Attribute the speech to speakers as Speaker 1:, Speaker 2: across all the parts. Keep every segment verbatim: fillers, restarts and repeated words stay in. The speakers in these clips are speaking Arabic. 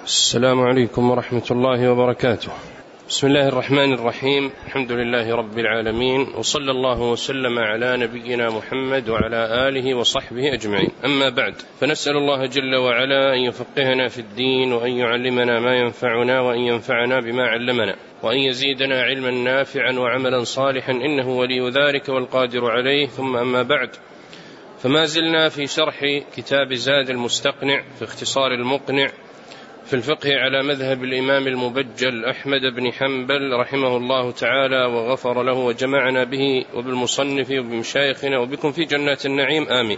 Speaker 1: السلام عليكم ورحمة الله وبركاته. بسم الله الرحمن الرحيم. الحمد لله رب العالمين، وصلى الله وسلم على نبينا محمد وعلى آله وصحبه أجمعين. أما بعد، فنسأل الله جل وعلا أن يفقهنا في الدين، وأن يعلمنا ما ينفعنا، وأن ينفعنا بما علمنا، وأن يزيدنا علما نافعا وعملا صالحا، إنه ولي ذلك والقادر عليه. ثم أما بعد، فما زلنا في شرح كتاب زاد المستقنع في اختصار المقنع في الفقه على مذهب الإمام المبجل أحمد بن حنبل رحمه الله تعالى وغفر له، وجمعنا به وبالمصنف وبمشايخنا وبكم في جنات النعيم آمين.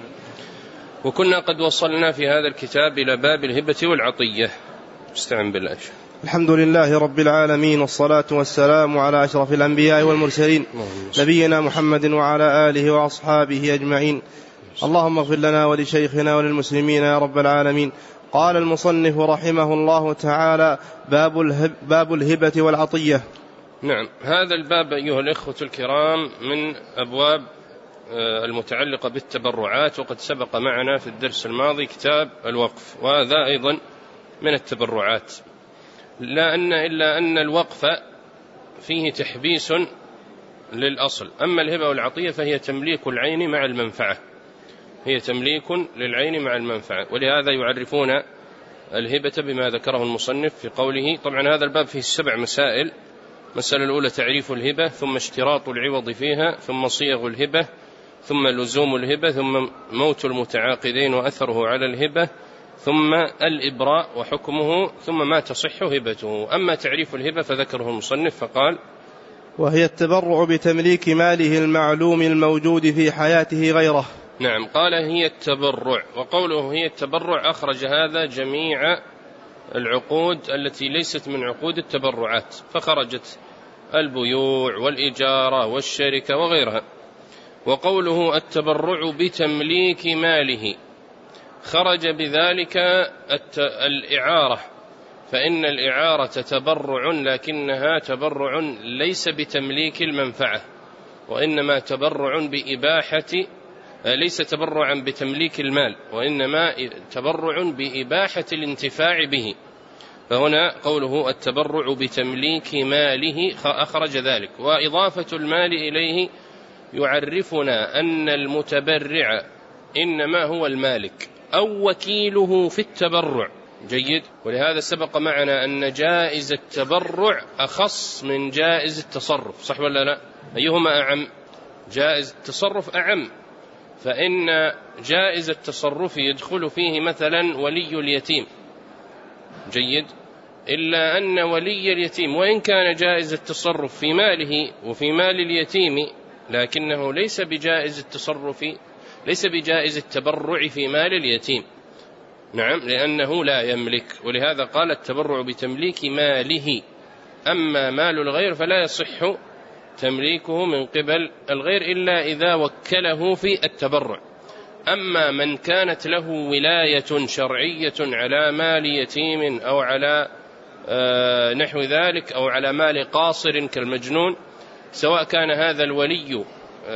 Speaker 1: وكنا قد وصلنا في هذا الكتاب إلى باب الهبة والعطية. استعن بالله.
Speaker 2: الحمد لله رب العالمين، والصلاة والسلام على أشرف الأنبياء والمرسلين نبينا محمد وعلى آله وأصحابه أجمعين. اللهم اغفر لنا ولشيخنا وللمسلمين يا رب العالمين. قال المصنف رحمه الله تعالى: باب, الهب باب الهبة والعطية.
Speaker 1: نعم، هذا الباب أيها الإخوة الكرام من أبواب المتعلقة بالتبرعات، وقد سبق معنا في الدرس الماضي كتاب الوقف، وهذا أيضا من التبرعات، لا أن إلا أن الوقف فيه تحبيس للأصل. أما الهبة والعطية فهي تمليك العين مع المنفعة، هي تمليك للعين مع المنفعة. ولهذا يعرفون الهبة بما ذكره المصنف في قوله. طبعا هذا الباب فيه سبع مسائل. مسألة الأولى تعريف الهبة، ثم اشتراط العوض فيها، ثم صيغ الهبة، ثم لزوم الهبة، ثم موت المتعاقدين وأثره على الهبة، ثم الإبراء وحكمه، ثم ما تصح هبته. أما تعريف الهبة فذكره المصنف فقال:
Speaker 2: وهي التبرع بتمليك ماله المعلوم الموجود في حياته غيره.
Speaker 1: نعم، قال هي التبرع، وقوله هي التبرع أخرج هذا جميع العقود التي ليست من عقود التبرعات، فخرجت البيوع والإجارة والشركة وغيرها. وقوله التبرع بتمليك ماله خرج بذلك الإعارة، فإن الإعارة تبرع، لكنها تبرع ليس بتمليك المنفعة، وإنما تبرع بإباحة، ليس تبرعا بتمليك المال، وإنما تبرع بإباحة الانتفاع به. فهنا قوله التبرع بتمليك ماله أخرج ذلك. وإضافة المال إليه يعرفنا أن المتبرع إنما هو المالك أو وكيله في التبرع. جيد. ولهذا سبق معنا أن جائز التبرع أخص من جائز التصرف، صح ولا لا؟ أيهما أعم؟ جائز التصرف أعم، فإن جائز التصرف يدخل فيه مثلا ولي اليتيم. جيد. إلا أن ولي اليتيم وإن كان جائز التصرف في ماله وفي مال اليتيم، لكنه ليس بجائز التصرف، ليس بجائز التبرع في مال اليتيم. نعم، لأنه لا يملك. ولهذا قال التبرع بتمليك ماله. أما مال الغير فلا يصح تمليكه من قبل الغير إلا إذا وكله في التبرع. أما من كانت له ولاية شرعية على مال يتيم أو على نحو ذلك، أو على مال قاصر كالمجنون، سواء كان هذا الولي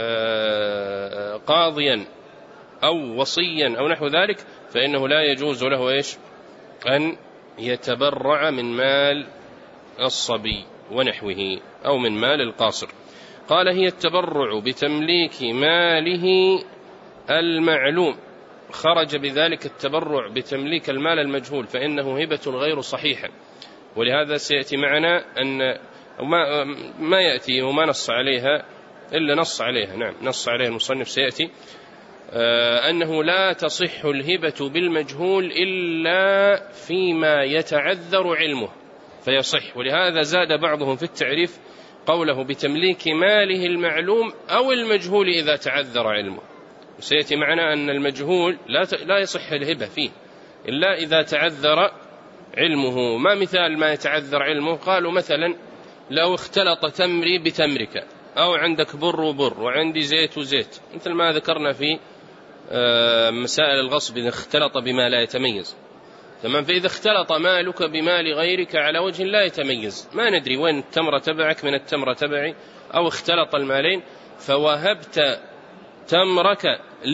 Speaker 1: قاضيا أو وصيا أو نحو ذلك، فإنه لا يجوز له إيش أن يتبرع من مال الصبي ونحوه أو من مال القاصر. قال هي التبرع بتمليك ماله المعلوم، خرج بذلك التبرع بتمليك المال المجهول، فإنه هبة غير صحيحة. ولهذا سيأتي معنا أن ما, ما يأتي وما نص عليها إلا نص عليها، نعم نص عليها المصنف سيأتي، أنه لا تصح الهبة بالمجهول إلا فيما يتعذر علمه فيصح. ولهذا زاد بعضهم في التعريف قوله بتمليك ماله المعلوم أو المجهول إذا تعذر علمه. وسيأتي معنا أن المجهول لا لا يصح الهبة فيه إلا إذا تعذر علمه. ما مثال ما يتعذر علمه؟ قالوا مثلا لو اختلط تمري بتمرك، أو عندك بر وبر وعندي زيت وزيت، مثل ما ذكرنا في مسائل الغصب إذا اختلط بما لا يتميز. تمام. فإذا اختلط مالك بمال غيرك على وجه لا يتميز، ما ندري وين التمرة تبعك من التمرة تبعي، أو اختلط المالين فوهبت تمرك لي،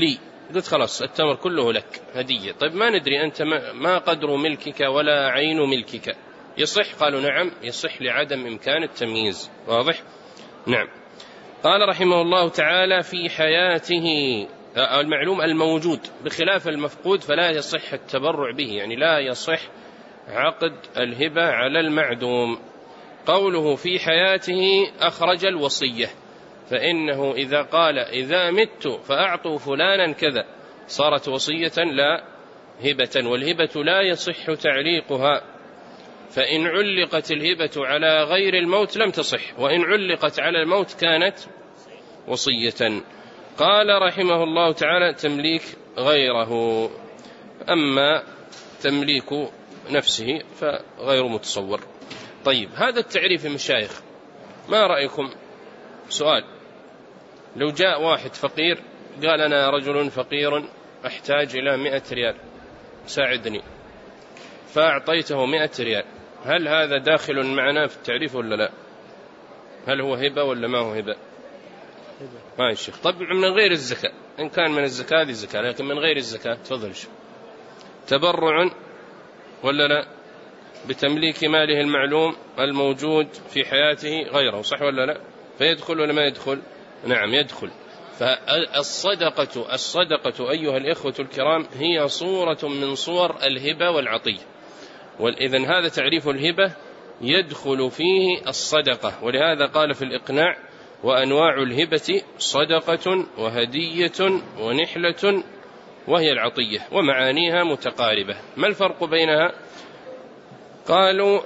Speaker 1: قلت خلاص التمر كله لك هدية. طيب ما ندري أنت ما قدر ملكك ولا عين ملكك، يصح؟ قالوا نعم يصح لعدم إمكان التمييز. واضح؟ نعم. قال رحمه الله تعالى في حياته المعلوم الموجود بخلاف المفقود فلا يصح التبرع به، يعني لا يصح عقد الهبة على المعدوم. قوله في حياته أخرج الوصية، فإنه إذا قال إذا مت فأعطوا فلانا كذا صارت وصية لا هبة، والهبة لا يصح تعليقها، فإن علقت الهبة على غير الموت لم تصح، وإن علقت على الموت كانت وصية. قال رحمه الله تعالى تمليك غيره، أما تمليك نفسه فغير متصور. طيب هذا التعريف المشايخ ما رأيكم؟ سؤال: لو جاء واحد فقير قال أنا رجل فقير أحتاج إلى مئة ريال ساعدني، فأعطيته مئة ريال، هل هذا داخل معنا في التعريف ولا لا؟ هل هو هبة ولا ما هو هبة؟ ما الشيخ. طبعا من غير الزكاة، إن كان من الزكاة هذه الزكاة، لكن من غير الزكاة تفضل شيخ. تبرع ولا لا بتمليك ماله المعلوم الموجود في حياته غيره، صح ولا لا؟ فيدخل ولا ما يدخل؟ نعم يدخل. فالصدقة الصدقة أيها الإخوة الكرام هي صورة من صور الهبة والعطية، وإذن هذا تعريف الهبة يدخل فيه الصدقة، ولهذا قال في الإقناع: وأنواع الهبة صدقة وهدية ونحلة وهي العطية، ومعانيها متقاربة. ما الفرق بينها؟ قالوا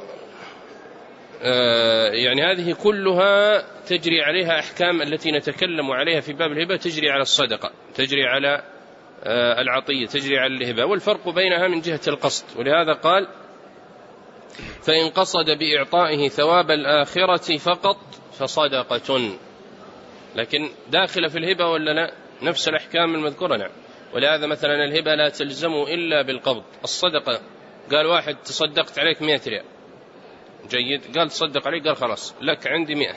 Speaker 1: آه يعني هذه كلها تجري عليها أحكام التي نتكلم عليها في باب الهبة، تجري على الصدقة، تجري على آه العطية، تجري على الهبة، والفرق بينها من جهة القصد. ولهذا قال: فإن قصد بإعطائه ثواب الآخرة فقط فصدقة. لكن داخل في الهبة ولا لا؟ نفس الأحكام المذكورة. نعم. ولهذا مثلا الهبة لا تلزم إلا بالقبض. الصدقة قال واحد تصدقت عليك مئة ريال، جيد، قال تصدق عليك، قال خلاص لك عندي مئة،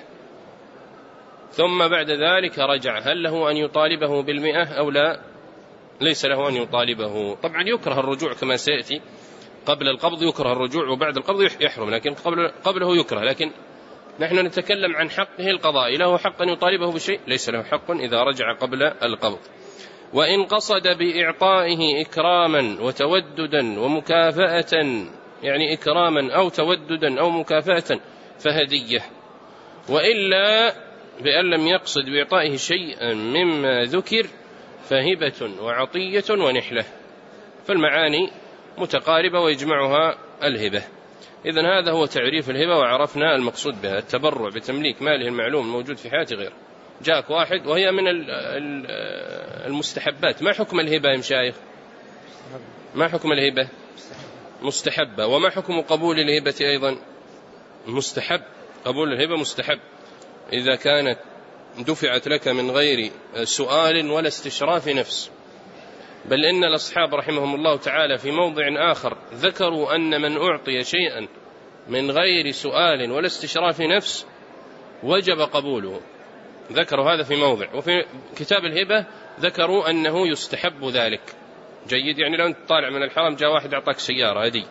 Speaker 1: ثم بعد ذلك رجع، هل له أن يطالبه بالمئة أو لا؟ ليس له أن يطالبه. طبعا يكره الرجوع كما سيأتي، قبل القبض يكره الرجوع وبعد القبض يحرم، لكن قبل قبله يكره. لكن نحن نتكلم عن حقه القضائي، له حق أن يطالبه بشيء؟ ليس له حق إذا رجع قبل القبض. وإن قصد بإعطائه إكراما وتوددا ومكافأة، يعني إكراما أو توددا أو مكافأة فهدية، وإلا بأن لم يقصد بإعطائه شيئا مما ذكر فهبة وعطية ونحلة، فالمعاني متقاربة ويجمعها الهبة. إذن هذا هو تعريف الهبة، وعرفنا المقصود بها: التبرع بتمليك ماله المعلوم الموجود في حياته غيره. جاءك واحد وهي من المستحبات. ما حكم الهبة يا مشايخ؟ ما حكم الهبة؟ مستحبة. وما حكم قبول الهبة أيضا؟ مستحب. قبول الهبة مستحب إذا كانت دفعت لك من غير سؤال ولا استشراف نفس. بل إن الأصحاب رحمهم الله تعالى في موضع آخر ذكروا أن من أعطي شيئا من غير سؤال ولا استشراف نفس وجب قبوله، ذكروا هذا في موضع. وفي كتاب الهبة ذكروا أنه يستحب ذلك. جيد، يعني لو أنت طالع من الحرم جاء واحد أعطاك سيارة هدية،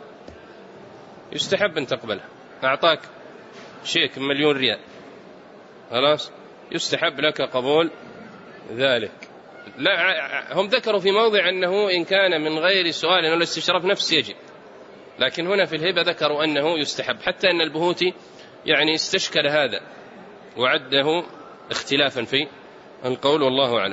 Speaker 1: يستحب أن تقبلها. أعطاك شيك مليون ريال، خلاص يستحب لك قبول ذلك. لا، هم ذكروا في موضع أنه إن كان من غير سؤال ولا استشراف نفس يجب، لكن هنا في الهبة ذكروا أنه يستحب، حتى أن البهوتي يعني استشكل هذا وعده اختلافا في القول، والله أعلم.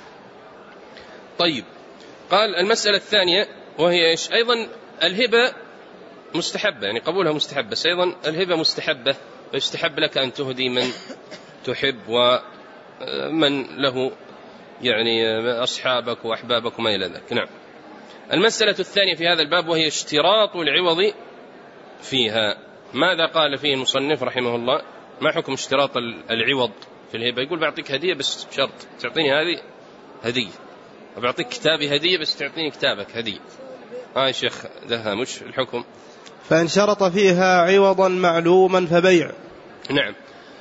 Speaker 1: طيب، قال المسألة الثانية وهي إيش؟ أيضا الهبة مستحبة، يعني قبولها مستحب، بس أيضا الهبة مستحبة، ويستحب لك أن تهدي من تحب ومن له يعني أصحابك وأحبابك وما إلى ذلك. نعم. المسألة الثانية في هذا الباب وهي اشتراط العوض فيها. ماذا قال فيه المصنف رحمه الله؟ ما حكم اشتراط العوض في الهبة؟ يقول بعطيك هدية بس بشرط تعطيني هذه هدية، وبعطيك كتابي هدية بس تعطيني كتابك هدية. آه يا شيخ ده مش الحكم.
Speaker 2: فإن شرط فيها عوضا معلوما فبيع.
Speaker 1: نعم.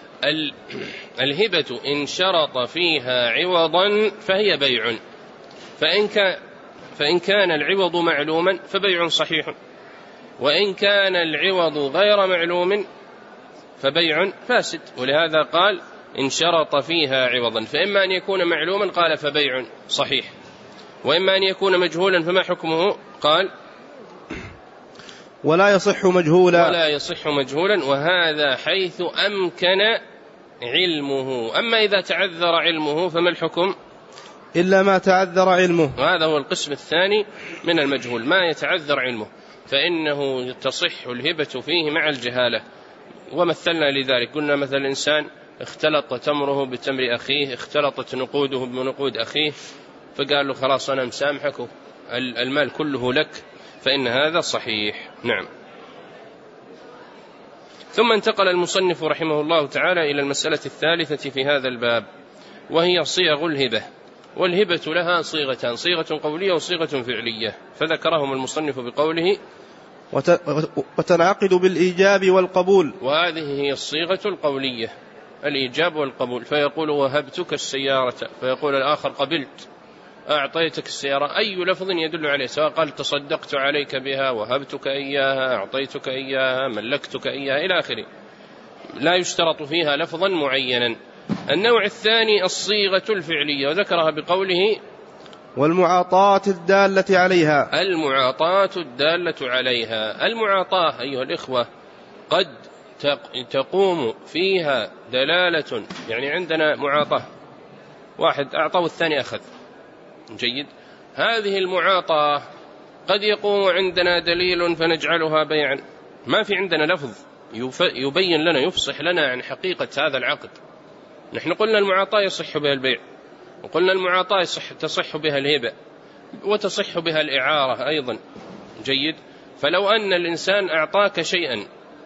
Speaker 1: الهبة إن شرط فيها عوضا فهي بيع، فإن كان, فإن كان العوض معلوما فبيع صحيح، وإن كان العوض غير معلوم فبيع فاسد. ولهذا قال إن شرط فيها عوضا، فإما أن يكون معلوما قال فبيع صحيح، وإما أن يكون مجهولا فما حكمه؟ قال
Speaker 2: ولا يصح مجهولا
Speaker 1: ولا يصح مجهولا، وهذا حيث أمكن علمه. أما إذا تعذر علمه فما الحكم؟
Speaker 2: إلا ما تعذر علمه،
Speaker 1: وهذا هو القسم الثاني من المجهول، ما يتعذر علمه فإنه تصح الهبة فيه مع الجهالة. ومثلنا لذلك، قلنا مثل الإنسان اختلط تمره بتمر أخيه، اختلطت نقوده بنقود أخيه، فقال له خلاص أنا مسامحك المال كله لك، فإن هذا صحيح. نعم. ثم انتقل المصنف رحمه الله تعالى إلى المسألة الثالثة في هذا الباب، وهي صيغ الهبة. والهبة لها صيغتان، صيغة قولية وصيغة فعلية، فذكرهم المصنف بقوله
Speaker 2: وتنعقد بالإيجاب والقبول.
Speaker 1: وهذه هي الصيغة القولية، الإيجاب والقبول. فيقول وهبتك السيارة، فيقول الآخر قبلت، أعطيتك السيارة، أي لفظ يدل عليه، سواء قال تصدقت عليك بها، وهبتك إياها، أعطيتك إياها، ملكتك إياها إلى آخره، لا يشترط فيها لفظا معينا. النوع الثاني الصيغة الفعلية، وذكرها بقوله
Speaker 2: والمعاطاة الدالة عليها.
Speaker 1: المعاطاة الدالة عليها. المعاطاة أيها الإخوة قد تقوم فيها دلالة، يعني عندنا معاطاة، واحد أعطى والثاني أخذ، جيد، هذه المعاطاة قد يقوم عندنا دليل فنجعلها بيعا، ما في عندنا لفظ يبين لنا يفصح لنا عن حقيقة هذا العقد. نحن قلنا المعاطاة يصح بها البيع، وقلنا المعاطاة يصح تصح بها الهبة، وتصح بها الإعارة أيضا، جيد. فلو أن الإنسان أعطاك شيئا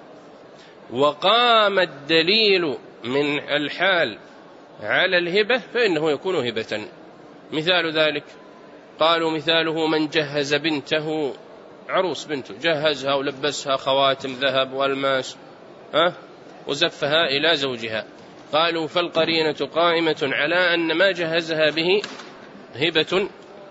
Speaker 1: وقام الدليل من الحال على الهبة فإنه يكون هبة. مثال ذلك قالوا مثاله من جهز بنته، عروس بنته، جهزها ولبسها خواتم ذهب والماس ها وزفها إلى زوجها، قالوا فالقرينة قائمة على أن ما جهزها به هبة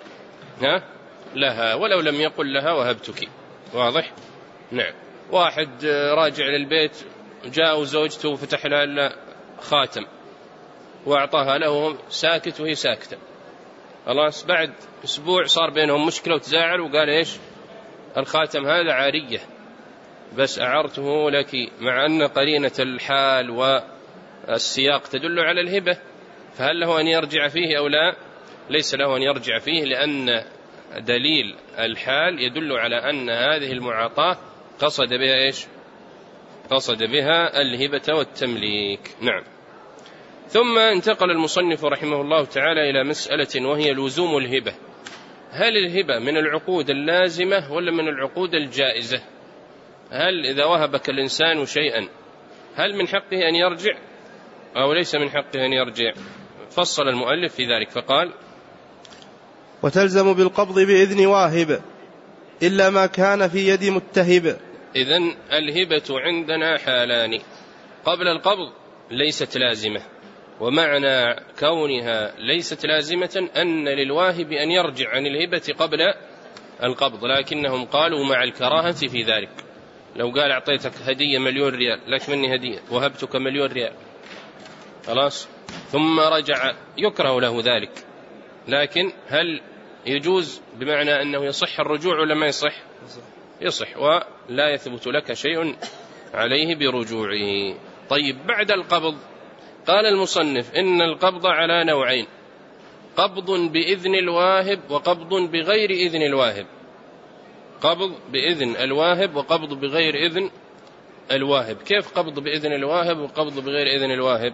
Speaker 1: لها ولو لم يقل لها وهبتك. واضح؟ نعم. واحد راجع للبيت جاء زوجته وفتح لها خاتم وأعطاها له ساكت وهي ساكتة، خلاص بعد أسبوع صار بينهم مشكلة وتزاعل وقال إيش الخاتم هذا عارية بس أعرته لك، مع أن قرينة الحال والسياق تدل على الهبة، فهل له أن يرجع فيه أو لا؟ ليس له أن يرجع فيه، لأن دليل الحال يدل على أن هذه المعاطاة قصد بها إيش؟ قصد بها الهبة والتمليك. نعم. ثم انتقل المصنف رحمه الله تعالى إلى مسألة وهي لزوم الهبة. هل الهبة من العقود اللازمة ولا من العقود الجائزة؟ هل إذا وهبك الإنسان شيئا هل من حقه أن يرجع أو ليس من حقه أن يرجع؟ فصل المؤلف في ذلك فقال
Speaker 2: وتلزم بالقبض بإذن واهب إلا ما كان في يد متهب.
Speaker 1: إذن الهبة عندنا حالان، قبل القبض ليست لازمة، ومعنى كونها ليست لازمة أن للواهب أن يرجع عن الهبة قبل القبض، لكنهم قالوا مع الكراهة في ذلك. لو قال أعطيتك هدية مليون ريال، لك مني هدية، وهبتك مليون ريال، خلاص، ثم رجع، يكره له ذلك، لكن هل يجوز بمعنى أنه يصح الرجوع ولا ما يصح؟ يصح، ولا يثبت لك شيء عليه برجوعه. طيب بعد القبض قال المصنف إن القبض على نوعين، قبض بإذن الواهب وقبض بغير إذن الواهب. قبض بإذن الواهب وقبض بغير إذن الواهب. كيف قبض بإذن الواهب وقبض بغير إذن الواهب؟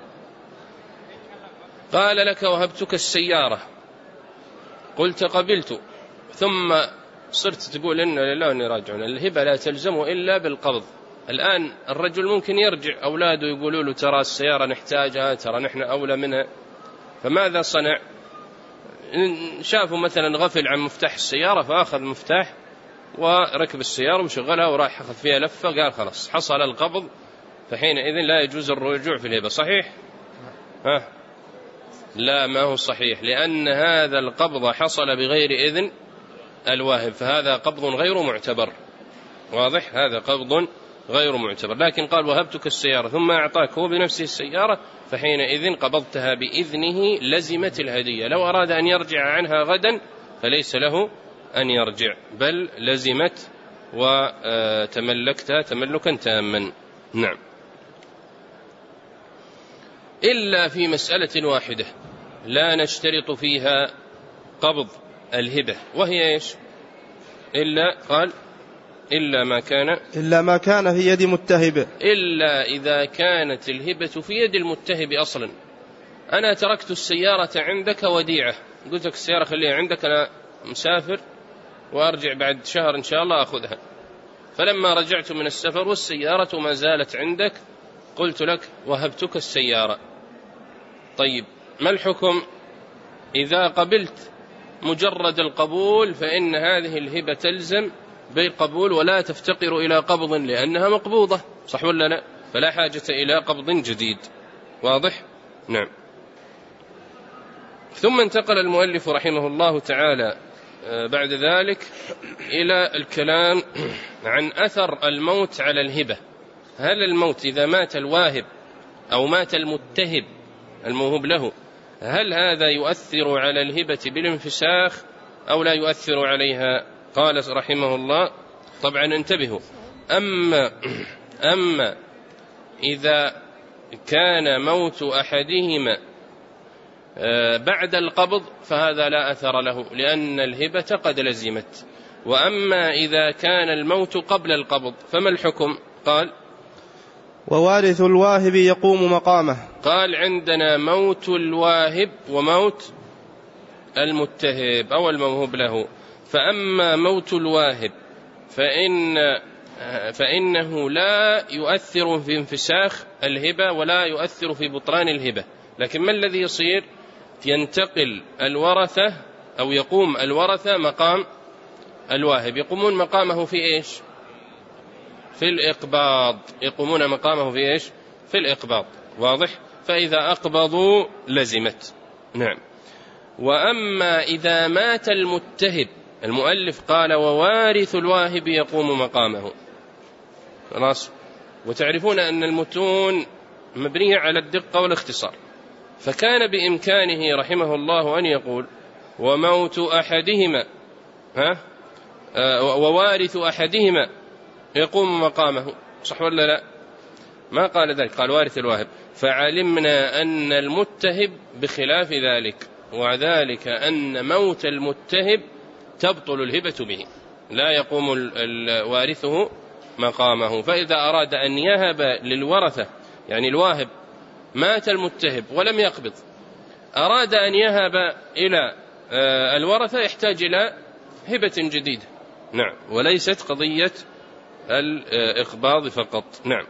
Speaker 1: قال لك وهبتك السيارة، قلت قبلت، ثم صرت تقول إن لله وإنا راجعون، الهبة لا تلزم إلا بالقبض. الآن الرجل ممكن يرجع، أولاده يقولوا له ترى السيارة نحتاجها، ترى نحن أولى منها، فماذا صنع؟ شافوا مثلا غفل عن مفتاح السيارة فأخذ المفتاح وركب السيارة وشغلها وراح أخذ فيها لفة، قال خلاص حصل القبض، فحينئذ لا يجوز الرجوع في الهبة. صحيح؟ ها لا، ما هو صحيح، لأن هذا القبض حصل بغير إذن الواهب، فهذا قبض غير معتبر. واضح؟ هذا قبض غير معتبر. لكن قال وهبتك السيارة ثم أعطاك هو بنفسه السيارة، فحينئذ قبضتها بإذنه لزمت الهدية. لو أراد أن يرجع عنها غدا فليس له أن يرجع، بل لزمت وتملكتها تملكا تاما. نعم. إلا في مسألة واحدة لا نشترط فيها قبض الهبة، وهي إيش؟ إلا قال إلا ما كان
Speaker 2: إلا ما كان في يد متهب،
Speaker 1: إلا إذا كانت الهبة في يد المتهب أصلا. أنا تركت السيارة عندك وديعة، قلت لك السيارة خليها عندك، أنا مسافر وأرجع بعد شهر إن شاء الله أخذها. فلما رجعت من السفر والسيارة ما زالت عندك قلت لك وهبتك السيارة. طيب ما الحكم؟ إذا قبلت مجرد القبول فإن هذه الهبة تلزم بالقبول ولا تفتقر إلى قبض لأنها مقبوضة، صح ولا لا؟ فلا حاجة إلى قبض جديد. واضح؟ نعم. ثم انتقل المؤلف رحمه الله تعالى بعد ذلك إلى الكلام عن أثر الموت على الهبة. هل الموت إذا مات الواهب أو مات المتهب الموهوب له، هل هذا يؤثر على الهبة بالانفساخ أو لا يؤثر عليها؟ قال رحمه الله، طبعا انتبهوا، أما, أما إذا كان موت أحدهما بعد القبض فهذا لا أثر له لأن الهبة قد لزمت. وأما إذا كان الموت قبل القبض فما الحكم؟ قال
Speaker 2: ووارث الواهب يقوم مقامه.
Speaker 1: قال عندنا موت الواهب وموت المتهب أو الموهوب له. فأما موت الواهب فإن فإنه لا يؤثر في انفساخ الهبة ولا يؤثر في بطلان الهبة، لكن ما الذي يصير؟ ينتقل الورثة أو يقوم الورثة مقام الواهب، يقومون مقامه في إيش؟ في الإقباض، يقومون مقامه في إيش؟ في الإقباض. واضح؟ فإذا أقبضوا لزمت. نعم. وأما إذا مات المتهب، المؤلف قال ووارث الواهب يقوم مقامه. خلاص. وتعرفون أن المتون مبنية على الدقة والاختصار، فكان بإمكانه رحمه الله أن يقول وموت أحدهما ها آه ووارث أحدهما يقوم مقامه، صح ولا لا؟ ما قال ذلك، قال وارث الواهب. فعلمنا أن المتهب بخلاف ذلك، وذلك أن موت المتهب تبطل الهبة به، لا يقوم الوارثه مقامه. فإذا أراد أن يهب للورثة، يعني الواهب مات المتهب ولم يقبض، أراد أن يهب إلى الورثة يحتاج إلى هبة جديدة. نعم. وليست قضية الإقباض فقط. نعم.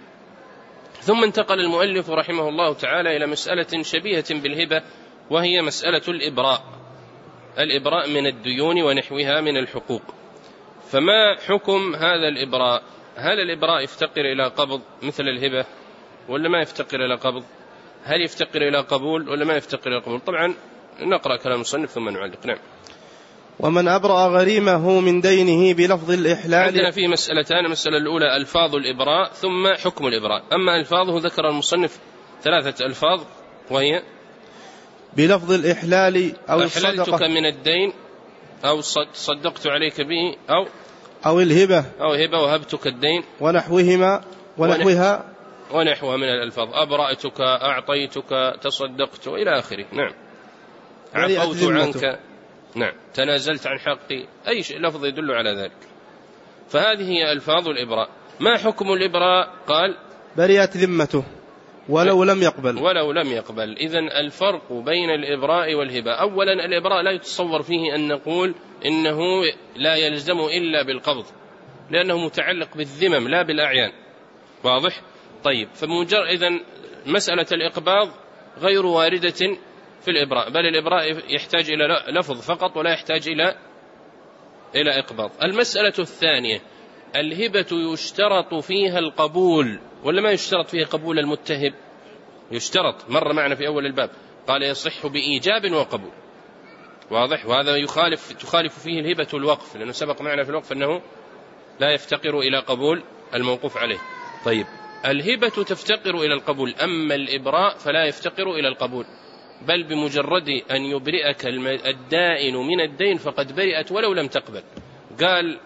Speaker 1: ثم انتقل المؤلف رحمه الله تعالى إلى مسألة شبيهة بالهبة، وهي مسألة الإبراء، الإبراء من الديون ونحوها من الحقوق. فما حكم هذا الإبراء؟ هل الإبراء يفتقر إلى قبض مثل الهبة ولا ما يفتقر إلى قبض؟ هل يفتقر إلى قبول ولا ما يفتقر إلى قبول؟ طبعا نقرأ كلام المصنف ثم نعلق. نعم.
Speaker 2: ومن أبرأ غريمه من دينه بلفظ الإحلال.
Speaker 1: عندنا فيه مسألتان، المسألة الأولى ألفاظ الإبراء ثم حكم الإبراء. أما ألفاظه ذكر المصنف ثلاثة ألفاظ، وهي
Speaker 2: بلفظ الإحلال أو الصدقة،
Speaker 1: أحللتك من الدين أو صدقت عليك به أو
Speaker 2: أو الهبة
Speaker 1: أو هبة وهبتك الدين
Speaker 2: ونحوهما ونحوها
Speaker 1: ونحوها من الألفاظ، أبرأتك، أعطيتك، تصدقت إلى آخره. نعم. عفوت عنك، نعم، تنازلت عن حقي، أي شيء لفظ يدل على ذلك. فهذه هي ألفاظ الإبراء. ما حكم الإبراء؟ قال
Speaker 2: برئت ذمته ولو لم يقبل.
Speaker 1: ولو لم يقبل. إذن الفرق بين الإبراء والهبة، أولا الإبراء لا يتصور فيه أن نقول إنه لا يلزم إلا بالقبض، لأنه متعلق بالذمم لا بالأعيان. واضح؟ طيب. فمجرد إذن مسألة الإقباض غير واردة في الإبراء، بل الإبراء يحتاج إلى لفظ فقط ولا يحتاج إلى إلى إقباض. المسألة الثانية، الهبة يشترط فيها القبول ولا ما يشترط فيها قبول المتهب؟ يشترط، مر معنا في أول الباب، قال يصح بإيجاب وقبول، واضح؟ وهذا يخالف تخالف فيه الهبة الوقف، لأنه سبق معنا في الوقف أنه لا يفتقر إلى قبول الموقوف عليه. طيب الهبة تفتقر إلى القبول، أما الإبراء فلا يفتقر إلى القبول، بل بمجرد أن يبرئك الدائن من الدين فقد برئت ولو لم تقبل. قال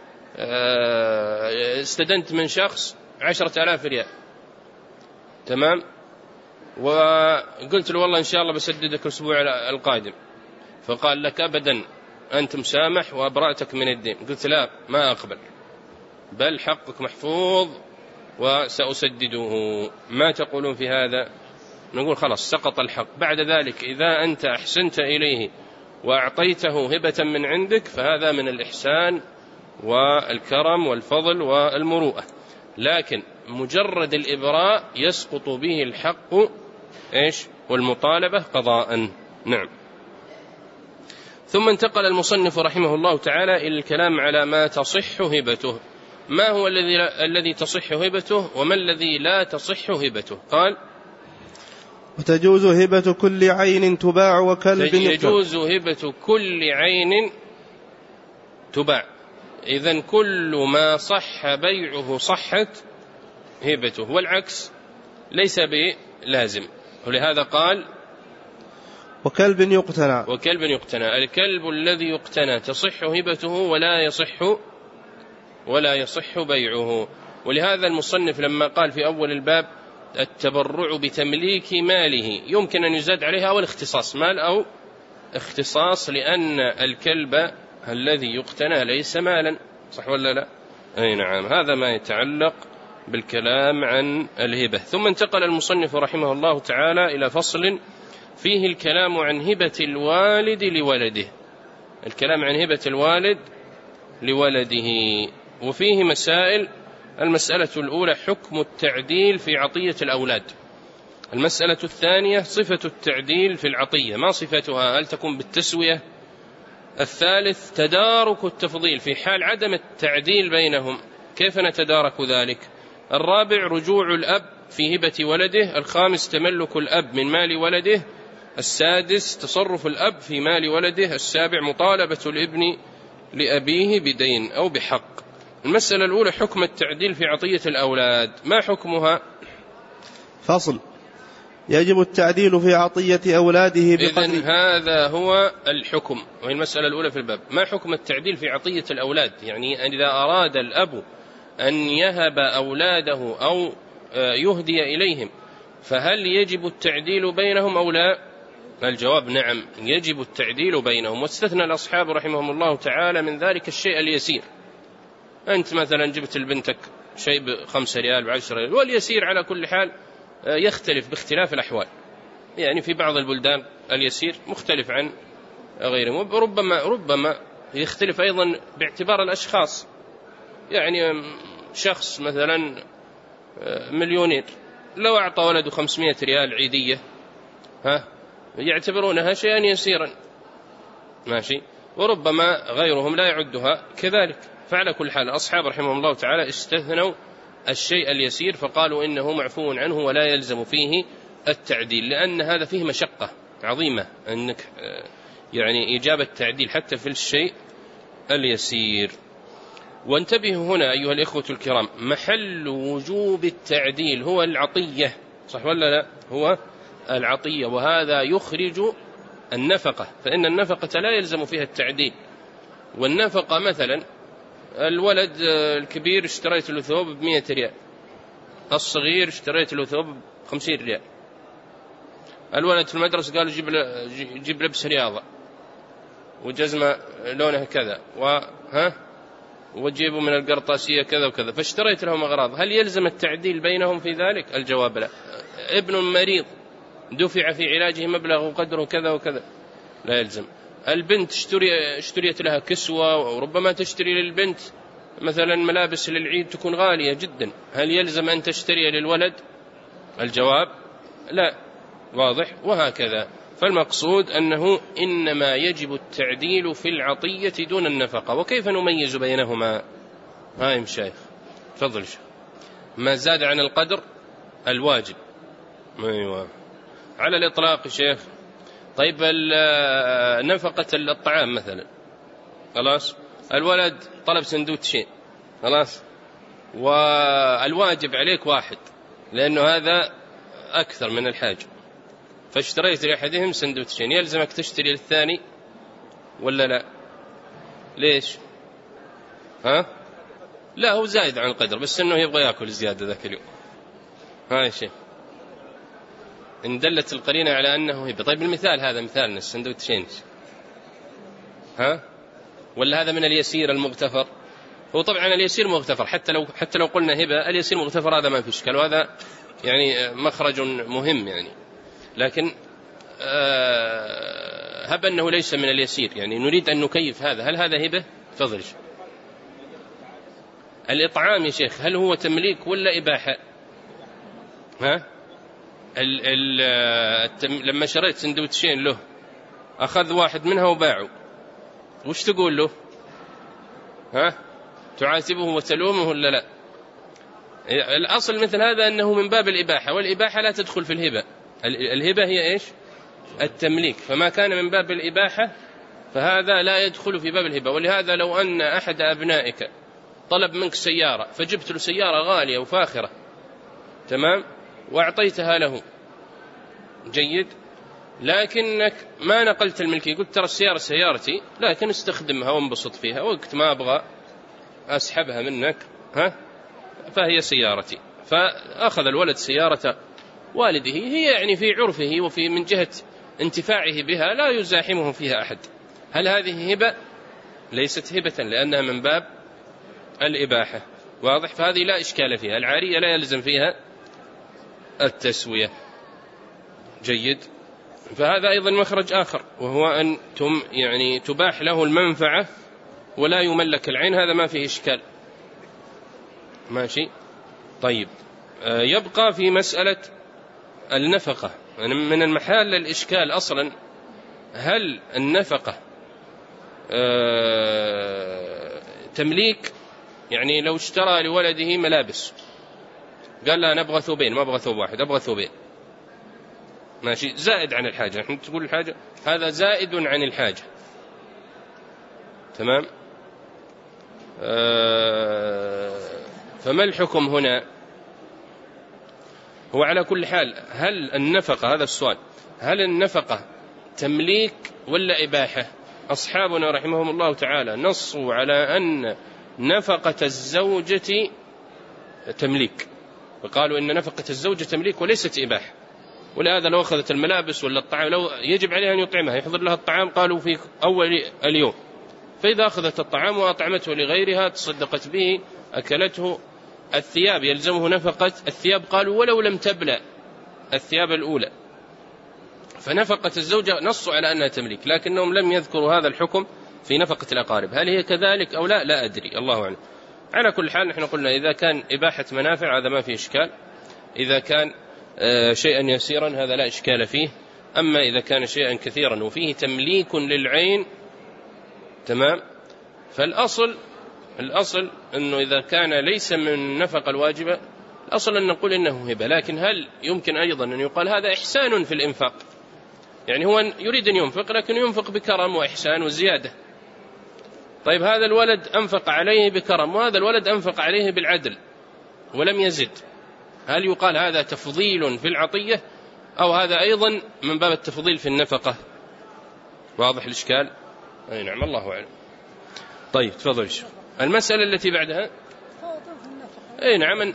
Speaker 1: استدنت من شخص عشرة آلاف ريال، تمام، وقلت له والله إن شاء الله بسددك الأسبوع القادم، فقال لك أبدا أنت مسامح وأبرأتك من الدين. قلت لا، ما أقبل، بل حقك محفوظ وسأسدده. ما تقولون في هذا؟ نقول خلاص سقط الحق. بعد ذلك إذا أنت أحسنت إليه وأعطيته هبة من عندك فهذا من الإحسان والكرم والفضل والمروءة، لكن مجرد الإبراء يسقط به الحق إيش والمطالبة قضاء. نعم. ثم انتقل المصنف رحمه الله تعالى إلى الكلام على ما تصح هبته. ما هو الذي الذي تصح هبته وما الذي لا تصح هبته؟ قال
Speaker 2: وتجوز هبة كل عين تباع وكلب
Speaker 1: يجوز هبة كل عين تباع، إذن كل ما صح بيعه صحت هبته، والعكس ليس بلازم. ولهذا قال
Speaker 2: وكلب يقتنى
Speaker 1: وكلب يقتنى. الكلب الذي يقتنى تصح هبته ولا يصح ولا يصح بيعه. ولهذا المصنف لما قال في أول الباب التبرع بتمليك ماله يمكن أن يزاد عليها أو الاختصاص، مال أو اختصاص، لأن الكلب الذي يقتنى ليس مالا، صح ولا لا؟ أي نعم. هذا ما يتعلق بالكلام عن الهبة. ثم انتقل المصنف رحمه الله تعالى إلى فصل فيه الكلام عن هبة الوالد لولده، الكلام عن هبة الوالد لولده، وفيه مسائل. المسألة الأولى حكم التعديل في عطية الأولاد. المسألة الثانية صفة التعديل في العطية، ما صفتها؟ هل تكون بالتسوية؟ الثالث تدارك التفضيل في حال عدم التعديل بينهم، كيف نتدارك ذلك؟ الرابع رجوع الأب في هبة ولده. الخامس تملك الأب من مال ولده. السادس تصرف الأب في مال ولده. السابع مطالبة الابن لأبيه بدين أو بحق. المسألة الأولى حكم التعديل في عطية الأولاد، ما حكمها؟
Speaker 2: فصل يجب التعديل في عطية أولاده بقدر.
Speaker 1: إذن هذا هو الحكم، وهي المسألة الأولى في الباب. ما حكم التعديل في عطية الأولاد؟ يعني إذا أراد الأب أن يهب أولاده أو يهدي إليهم فهل يجب التعديل بينهم أو لا؟ الجواب نعم، يجب التعديل بينهم. واستثنى الأصحاب رحمهم الله تعالى من ذلك الشيء اليسير. أنت مثلا جبت لبنتك شيء بخمسة ريال وعشرة ريال، واليسير على كل حال يختلف باختلاف الأحوال، يعني في بعض البلدان اليسير مختلف عن غيرهم، وربما ربما يختلف أيضا باعتبار الأشخاص. يعني شخص مثلا مليونير لو أعطى ولده خمسمائة ريال عيدية ها يعتبرونها شيئا يسيرا، ماشي، وربما غيرهم لا يعدها كذلك. فعلى كل حال أصحاب رحمهم الله تعالى استثنوا الشيء اليسير فقالوا إنه معفو عنه ولا يلزم فيه التعديل، لأن هذا فيه مشقة عظيمة أنك يعني إيجاب التعديل حتى في الشيء اليسير. وانتبهوا هنا أيها الإخوة الكرام، محل وجوب التعديل هو العطية، صح ولا لا؟ هو العطية، وهذا يخرج النفقة، فإن النفقة لا يلزم فيها التعديل. والنفقة مثلا الولد الكبير اشتريت له ثوب بمئة ريال، الصغير اشتريت له ثوب بخمسين ريال. الولد في المدرسة قالوا جيب جيب لبس رياضة وجزمة لونها كذا وها وجيبوا من القرطاسية كذا وكذا، فاشتريت لهم أغراض. هل يلزم التعديل بينهم في ذلك؟ الجواب لا. ابن مريض دفع في علاجه مبلغ قدره كذا وكذا، لا يلزم. البنت اشتري اشتريت لها كسوة، وربما تشتري للبنت مثلا ملابس للعيد تكون غالية جدا، هل يلزم أن تشتري للولد؟ الجواب لا، واضح. وهكذا، فالمقصود أنه إنما يجب التعديل في العطية دون النفقة. وكيف نميز بينهما؟ هاي مشايخ تفضل شيخ. ما زاد عن القدر الواجب، أيوة على الإطلاق شيخ طيب نفقة الطعام مثلا، خلاص الولد طلب سندوتشين، خلاص، والواجب عليك واحد لأنه هذا أكثر من الحاجة، فاشتريت لأحدهم سندوتشين، يلزمك تشتري للثاني ولا لا؟ ليش؟ ها؟ لا هو زايد عن القدر، بس إنه يبغى يأكل زيادة ذاك اليوم. هاي شيء إن دلت القرينة على أنه هبة. طيب المثال هذا مثالنا السندوتشين، ها؟ ولا هذا من اليسير المغتفر؟ هو طبعا اليسير مغتفر، حتى لو حتى لو قلنا هبة اليسير مغتفر، هذا ما في إشكال، وهذا يعني مخرج مهم يعني. لكن آه هب أنه ليس من اليسير، يعني نريد أن نكيف هذا، هل هذا هبة؟ تفضل. الإطعام يا شيخ هل هو تمليك ولا إباحة؟ ها؟ ال ال التم... لما شريت سندوتشين له أخذ واحد منها وباعه، وش تقول له؟ ها؟ تعاتبه وتلومه ولا لا؟ الأصل مثل هذا أنه من باب الإباحة، والإباحة لا تدخل في الهبة. الهبة هي إيش؟ التمليك، فما كان من باب الإباحة فهذا لا يدخل في باب الهبة. ولهذا لو أن أحد أبنائك طلب منك سيارة فجبت له سيارة غالية وفاخرة، تمام، وأعطيتها له، جيد، لكنك ما نقلت الملكية، قلت ترى السيارة سيارتي لكن استخدمها وانبسط فيها، وقت ما أبغى أسحبها منك ها فهي سيارتي، فأخذ الولد سيارة والده، هي يعني في عرفه وفي من جهة انتفاعه بها لا يزاحمه فيها أحد. هل هذه هبة؟ ليست هبة لأنها من باب الإباحة، واضح؟ فهذه لا إشكال فيها، العارية لا يلزم فيها التسوية، جيد. فهذا أيضا مخرج آخر، وهو أن تم يعني تباح له المنفعة ولا يملك العين، هذا ما فيه إشكال، ماشي. طيب يبقى في مسألة النفقة، يعني من المحال الإشكال أصلا، هل النفقة تمليك؟ يعني لو اشترى لولده ملابس قال له أنا أبغى ثوبين، ما أبغى ثوب واحد، أبغى ثوبين، ماشي، زائد عن الحاجة، نحن تقول الحاجة هذا زائد عن الحاجة، تمام. آه فما الحكم هنا؟ هو على كل حال هل النفقة، هذا السؤال، هل النفقة تمليك ولا إباحة؟ أصحابنا رحمهم الله تعالى نصوا على أن نفقة الزوجة تمليك، وقالوا إن نفقة الزوجة تمليك وليست إباحة، ولهذا لو أخذت الملابس ولا الطعام لو يجب عليها أن يطعمها، يحضر لها الطعام قالوا في أول اليوم، فإذا أخذت الطعام وأطعمته لغيرها تصدقت به أكلته. الثياب يلزمه نفقة الثياب، قالوا ولو لم تبلى الثياب الأولى، فنفقة الزوجة نصوا على أنها تمليك، لكنهم لم يذكروا هذا الحكم في نفقة الأقارب، هل هي كذلك أو لا لا أدري، الله أعلم. على كل حال نحن قلنا إذا كان إباحة منافع هذا ما فيه إشكال، إذا كان آه شيئا يسيرا هذا لا إشكال فيه، أما إذا كان شيئا كثيرا وفيه تمليك للعين، تمام، فالأصل الأصل أنه إذا كان ليس من نفقة الواجبة الأصل أن نقول إنه هبة، لكن هل يمكن أيضا أن يقال هذا إحسان في الإنفاق؟ يعني هو يريد أن ينفق لكن ينفق بكرم وإحسان وزيادة. طيب هذا الولد أنفق عليه بكرم وهذا الولد أنفق عليه بالعدل ولم يزد، هل يقال هذا تفضيل في العطية أو هذا أيضا من باب التفضيل في النفقة؟ واضح الإشكال؟ أي نعم، الله أعلم. طيب تفضل شو المسألة التي بعدها؟ أي نعم،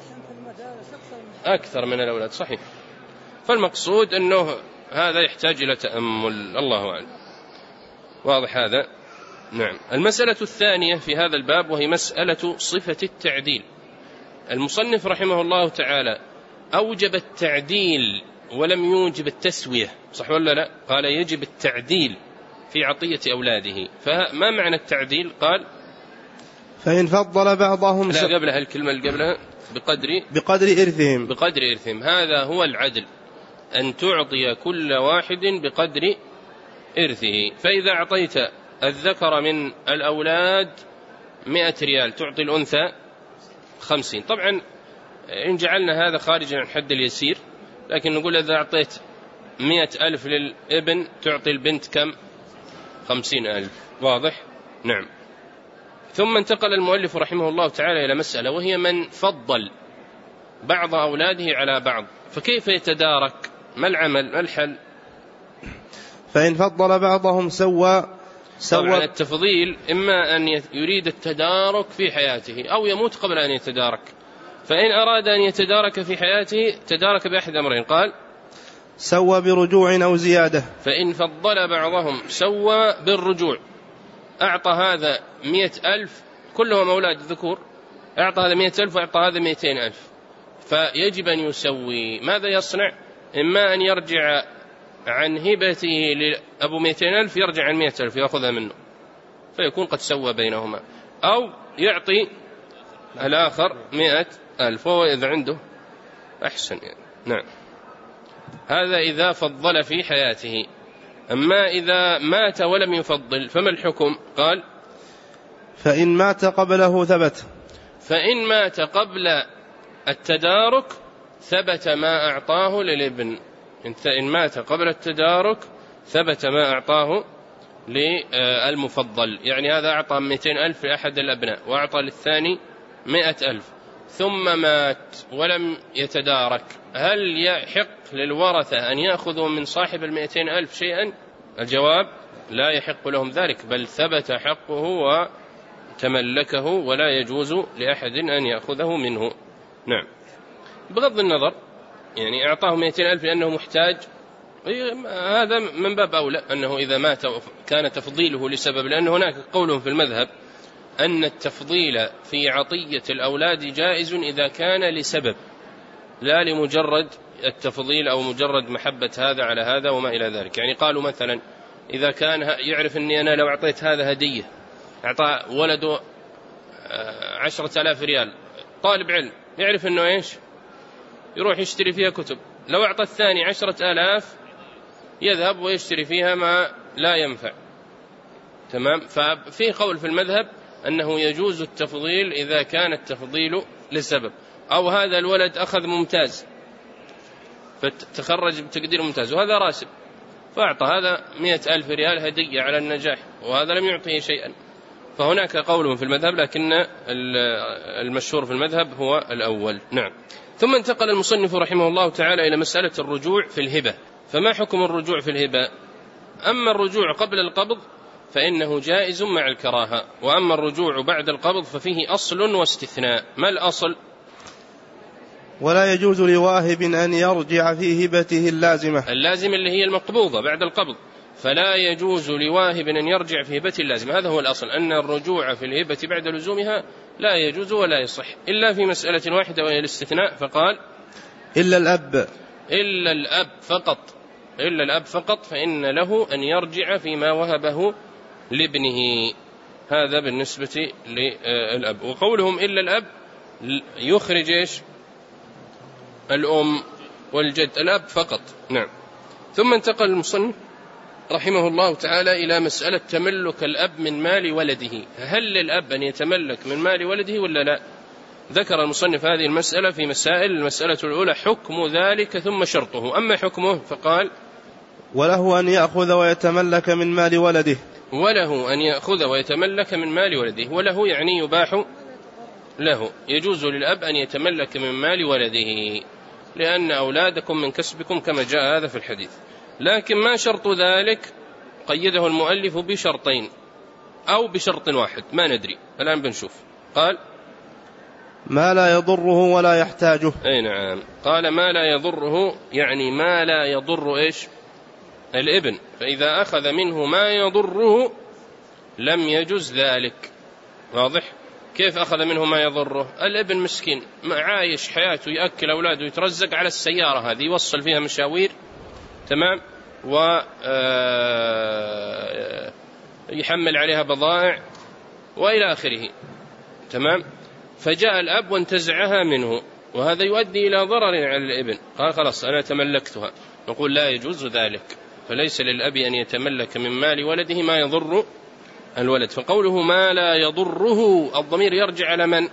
Speaker 1: أكثر من الأولاد، صحيح. فالمقصود أنه هذا يحتاج إلى تأمل، الله أعلم. واضح هذا؟ نعم. المسألة الثانية في هذا الباب وهي مسألة صفة التعديل. المصنف رحمه الله تعالى أوجب التعديل ولم يوجب التسوية، صح ولا لا؟ قال يجب التعديل في عطية أولاده، فما معنى التعديل؟ قال
Speaker 2: فإن فضل بعضهم
Speaker 1: لا قبلها الكلمة اللي قبلها بقدر
Speaker 2: بقدر إرثهم
Speaker 1: بقدر إرثهم، هذا هو العدل، أن تعطي كل واحد بقدر إرثه. فإذا أعطيت الذكر من الأولاد مئة ريال تعطي الأنثى خمسين. طبعا إن جعلنا هذا خارجا عن حد اليسير، لكن نقول إذا أعطيت مئة ألف للابن تعطي البنت كم؟ خمسين ألف. واضح؟ نعم. ثم انتقل المؤلف رحمه الله تعالى إلى مسألة، وهي من فضل بعض أولاده على بعض، فكيف يتدارك؟ ما العمل؟ ما الحل؟
Speaker 2: فإن فضل بعضهم سوى سوى
Speaker 1: طبعا التفضيل إما أن يريد التدارك في حياته أو يموت قبل أن يتدارك. فإن أراد أن يتدارك في حياته تدارك بأحد أمرين، قال
Speaker 2: سوى برجوع أو زيادة.
Speaker 1: فإن فضل بعضهم سوى بالرجوع، أعطى هذا مئة ألف كلهم أولاد ذكور، أعطى هذا مئة ألف وأعطى هذا مئتين ألف، فيجب أن يسوي. ماذا يصنع؟ إما أن يرجع عن هبته لأبو مئتين ألف، يرجع عن مئة ألف يأخذها منه فيكون قد سوى بينهما، أو يعطي الآخر مئة ألف وهو إذا عنده أحسن يعني. نعم. هذا إذا فضل في حياته. أما إذا مات ولم يفضل فما الحكم؟ قال
Speaker 2: فإن مات قبله ثبت.
Speaker 1: فإن مات قبل التدارك ثبت ما أعطاه للابن. إن مات قبل التدارك ثبت ما أعطاه للمفضل، يعني هذا أعطى مئتين ألف لأحد الأبناء وأعطى للثاني مئة ألف ثم مات ولم يتدارك، هل يحق للورثة أن يأخذوا من صاحب المئتين ألف شيئا؟ الجواب لا يحق لهم ذلك، بل ثبت حقه وتملكه ولا يجوز لأحد أن يأخذه منه. نعم. بغض النظر يعني أعطاه مئتين ألف لأنه محتاج، هذا من باب أولى أنه إذا مات كان تفضيله لسبب، لأن هناك قول في المذهب أن التفضيل في عطية الأولاد جائز إذا كان لسبب، لا لمجرد التفضيل أو مجرد محبة هذا على هذا وما إلى ذلك. يعني قالوا مثلا إذا كان يعرف أني أنا لو أعطيت هذا هدية، أعطى ولده عشرة آلاف ريال، طالب علم يعرف أنه إيش يروح يشتري فيها كتب، لو أعطى الثاني عشرة آلاف يذهب ويشتري فيها ما لا ينفع. تمام. ففي قول في المذهب أنه يجوز التفضيل إذا كان التفضيل لسبب، أو هذا الولد أخذ ممتاز فتخرج بتقدير ممتاز وهذا راسب، فأعطى هذا مئة ألف ريال هدية على النجاح وهذا لم يعطيه شيئا، فهناك قول في المذهب لكن المشهور في المذهب هو الأول. نعم. ثم انتقل المصنف رحمه الله تعالى إلى مسألة الرجوع في الهبة. فما حكم الرجوع في الهبة؟ أما الرجوع قبل القبض فإنه جائز مع الكراهة، وأما الرجوع بعد القبض ففيه أصل واستثناء. ما الأصل؟
Speaker 2: ولا يجوز لواهب أن يرجع في هبته اللازمة.
Speaker 1: اللازمة اللي هي المقبوضة بعد القبض، فلا يجوز لواهب أن يرجع في هبته اللازمة. هذا هو الأصل، أن الرجوع في الهبة بعد لزومها لا يجوز ولا يصح، إلا في مسألة واحدة وهي الاستثناء، فقال
Speaker 2: إلا الأب
Speaker 1: إلا الأب فقط إلا الأب فقط فإن له أن يرجع فيما وهبه لابنه. هذا بالنسبة للأب. وقولهم إلا الأب يخرج إيش؟ الأم والجد، الأب فقط. نعم. ثم انتقل المصنف رحمه الله تعالى إلى مسألة تملك الأب من مال ولده. هل للأب أن يتملك من مال ولده ولا لا؟ ذكر المصنف هذه المسألة في مسائل. المسألة الأولى حكم ذلك ثم شرطه. أما حكمه فقال
Speaker 2: وله أن يأخذ ويتملك من مال ولده.
Speaker 1: وله أن يأخذ ويتملك من مال ولده، وله يعني يباح له، يجوز للأب أن يتملك من مال ولده لأن أولادكم من كسبكم كما جاء هذا في الحديث. لكن ما شرط ذلك؟ قيده المؤلف بشرطين أو بشرط واحد ما ندري، الآن بنشوف. قال
Speaker 2: ما لا يضره ولا يحتاجه.
Speaker 1: أي نعم. قال ما لا يضره يعني ما لا يضر إيش؟ الابن، فإذا أخذ منه ما يضره لم يجوز ذلك. واضح؟ كيف أخذ منه ما يضره؟ الابن مسكين عايش حياته يأكل أولاده ويترزق على السيارة هذه، يوصل فيها مشاوير، تمام، ويحمل عليها بضائع وإلى آخره، تمام. فجاء الأب وانتزعها منه، وهذا يؤدي إلى ضرر على الابن. قال خلاص أنا تملكتها. نقول لا يجوز ذلك، فليس للأب أن يتملك من مال ولده ما يضر الولد. فقوله ما لا يضره الضمير يرجع على من؟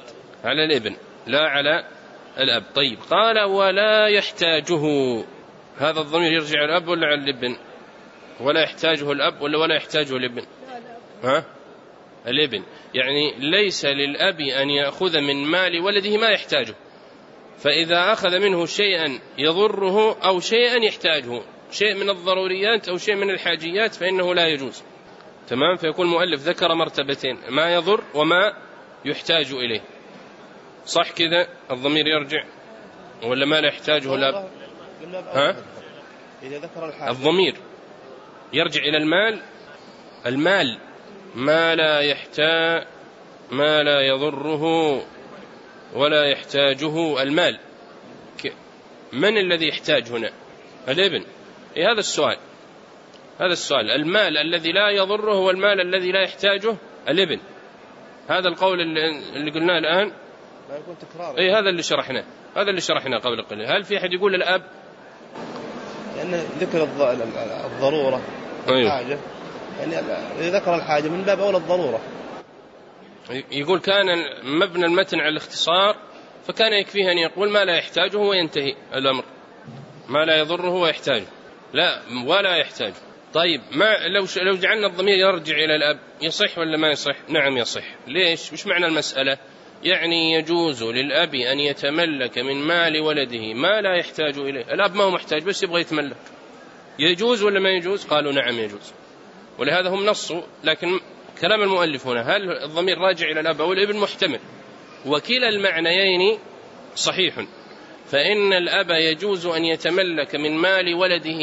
Speaker 1: على الابن لا على الأب. طيب. قال ولا يحتاجه. هذا الضمير يرجع على الأب ولا على الابن؟ ولا يحتاجه الأب ولا ولا يحتاجه الابن؟ ها؟ الابن. يعني ليس للأب أن يأخذ من مال ولده ما يحتاجه، فإذا أخذ منه شيئا يضره أو شيئا يحتاجه، شيء من الضروريات أو شيء من الحاجيات، فإنه لا يجوز. تمام. فيكون المؤلف ذكر مرتبتين، ما يضر وما يحتاج إليه. صح كذا؟ الضمير يرجع ولا ما لا يحتاجه الأب؟ ها؟
Speaker 2: إذا ذكر الحاجة
Speaker 1: الضمير يرجع إلى المال. المال ما لا يحتاج، ما لا يضره ولا يحتاجه المال. من الذي يحتاج هنا؟ الابن. إيه هذا السؤال، هذا السؤال. المال الذي لا يضره والمال الذي لا يحتاجه الابن. هذا القول اللي قلناه الآن
Speaker 2: لا يكون تكرار.
Speaker 1: إيه هذا اللي شرحناه، هذا اللي شرحناه قبل قليل. هل في أحد يقول الأب؟
Speaker 2: لأن ذكر الضرورة الحاجة، يعني إذا ذكر الحاجة من باب أولى الضرورة.
Speaker 1: يقول كان مبنى المتن على الاختصار، فكان يكفيه أن يقول ما لا يحتاجه وينتهي الأمر، ما لا يضره ويحتاجه، لا ولا يحتاجه. طيب ما لو لو جعلنا الضمير يرجع إلى الأب، يصح ولا ما يصح؟ نعم يصح. ليش؟ مش معنى المسألة؟ يعني يجوز للأب أن يتملك من مال ولده ما لا يحتاج إليه. الأب ما هو محتاج بس يبغى يتملك، يجوز ولا ما يجوز؟ قالوا نعم يجوز، ولهذا هم نصوا. لكن كلام المؤلف هنا هل الضمير راجع إلى الأب أو الابن محتمل، وكلا المعنيين صحيح. فإن الأب يجوز أن يتملك من مال ولده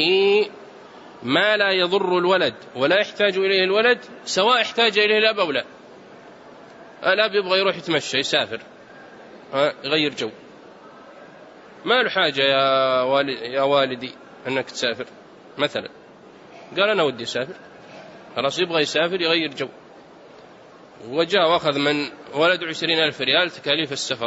Speaker 1: ما لا يضر الولد ولا يحتاج إليه الولد، سواء احتاج إليه الأب أو لا. الأب يبغى يروح يتمشى يسافر يغير جو، ما له حاجة يا والد يا والدي أنك تسافر مثلا، قال أنا ودي أسافر، خلاص يبغى يسافر يغير جو، وجاء وأخذ من ولد عشرين ألف ريال تكاليف السفر،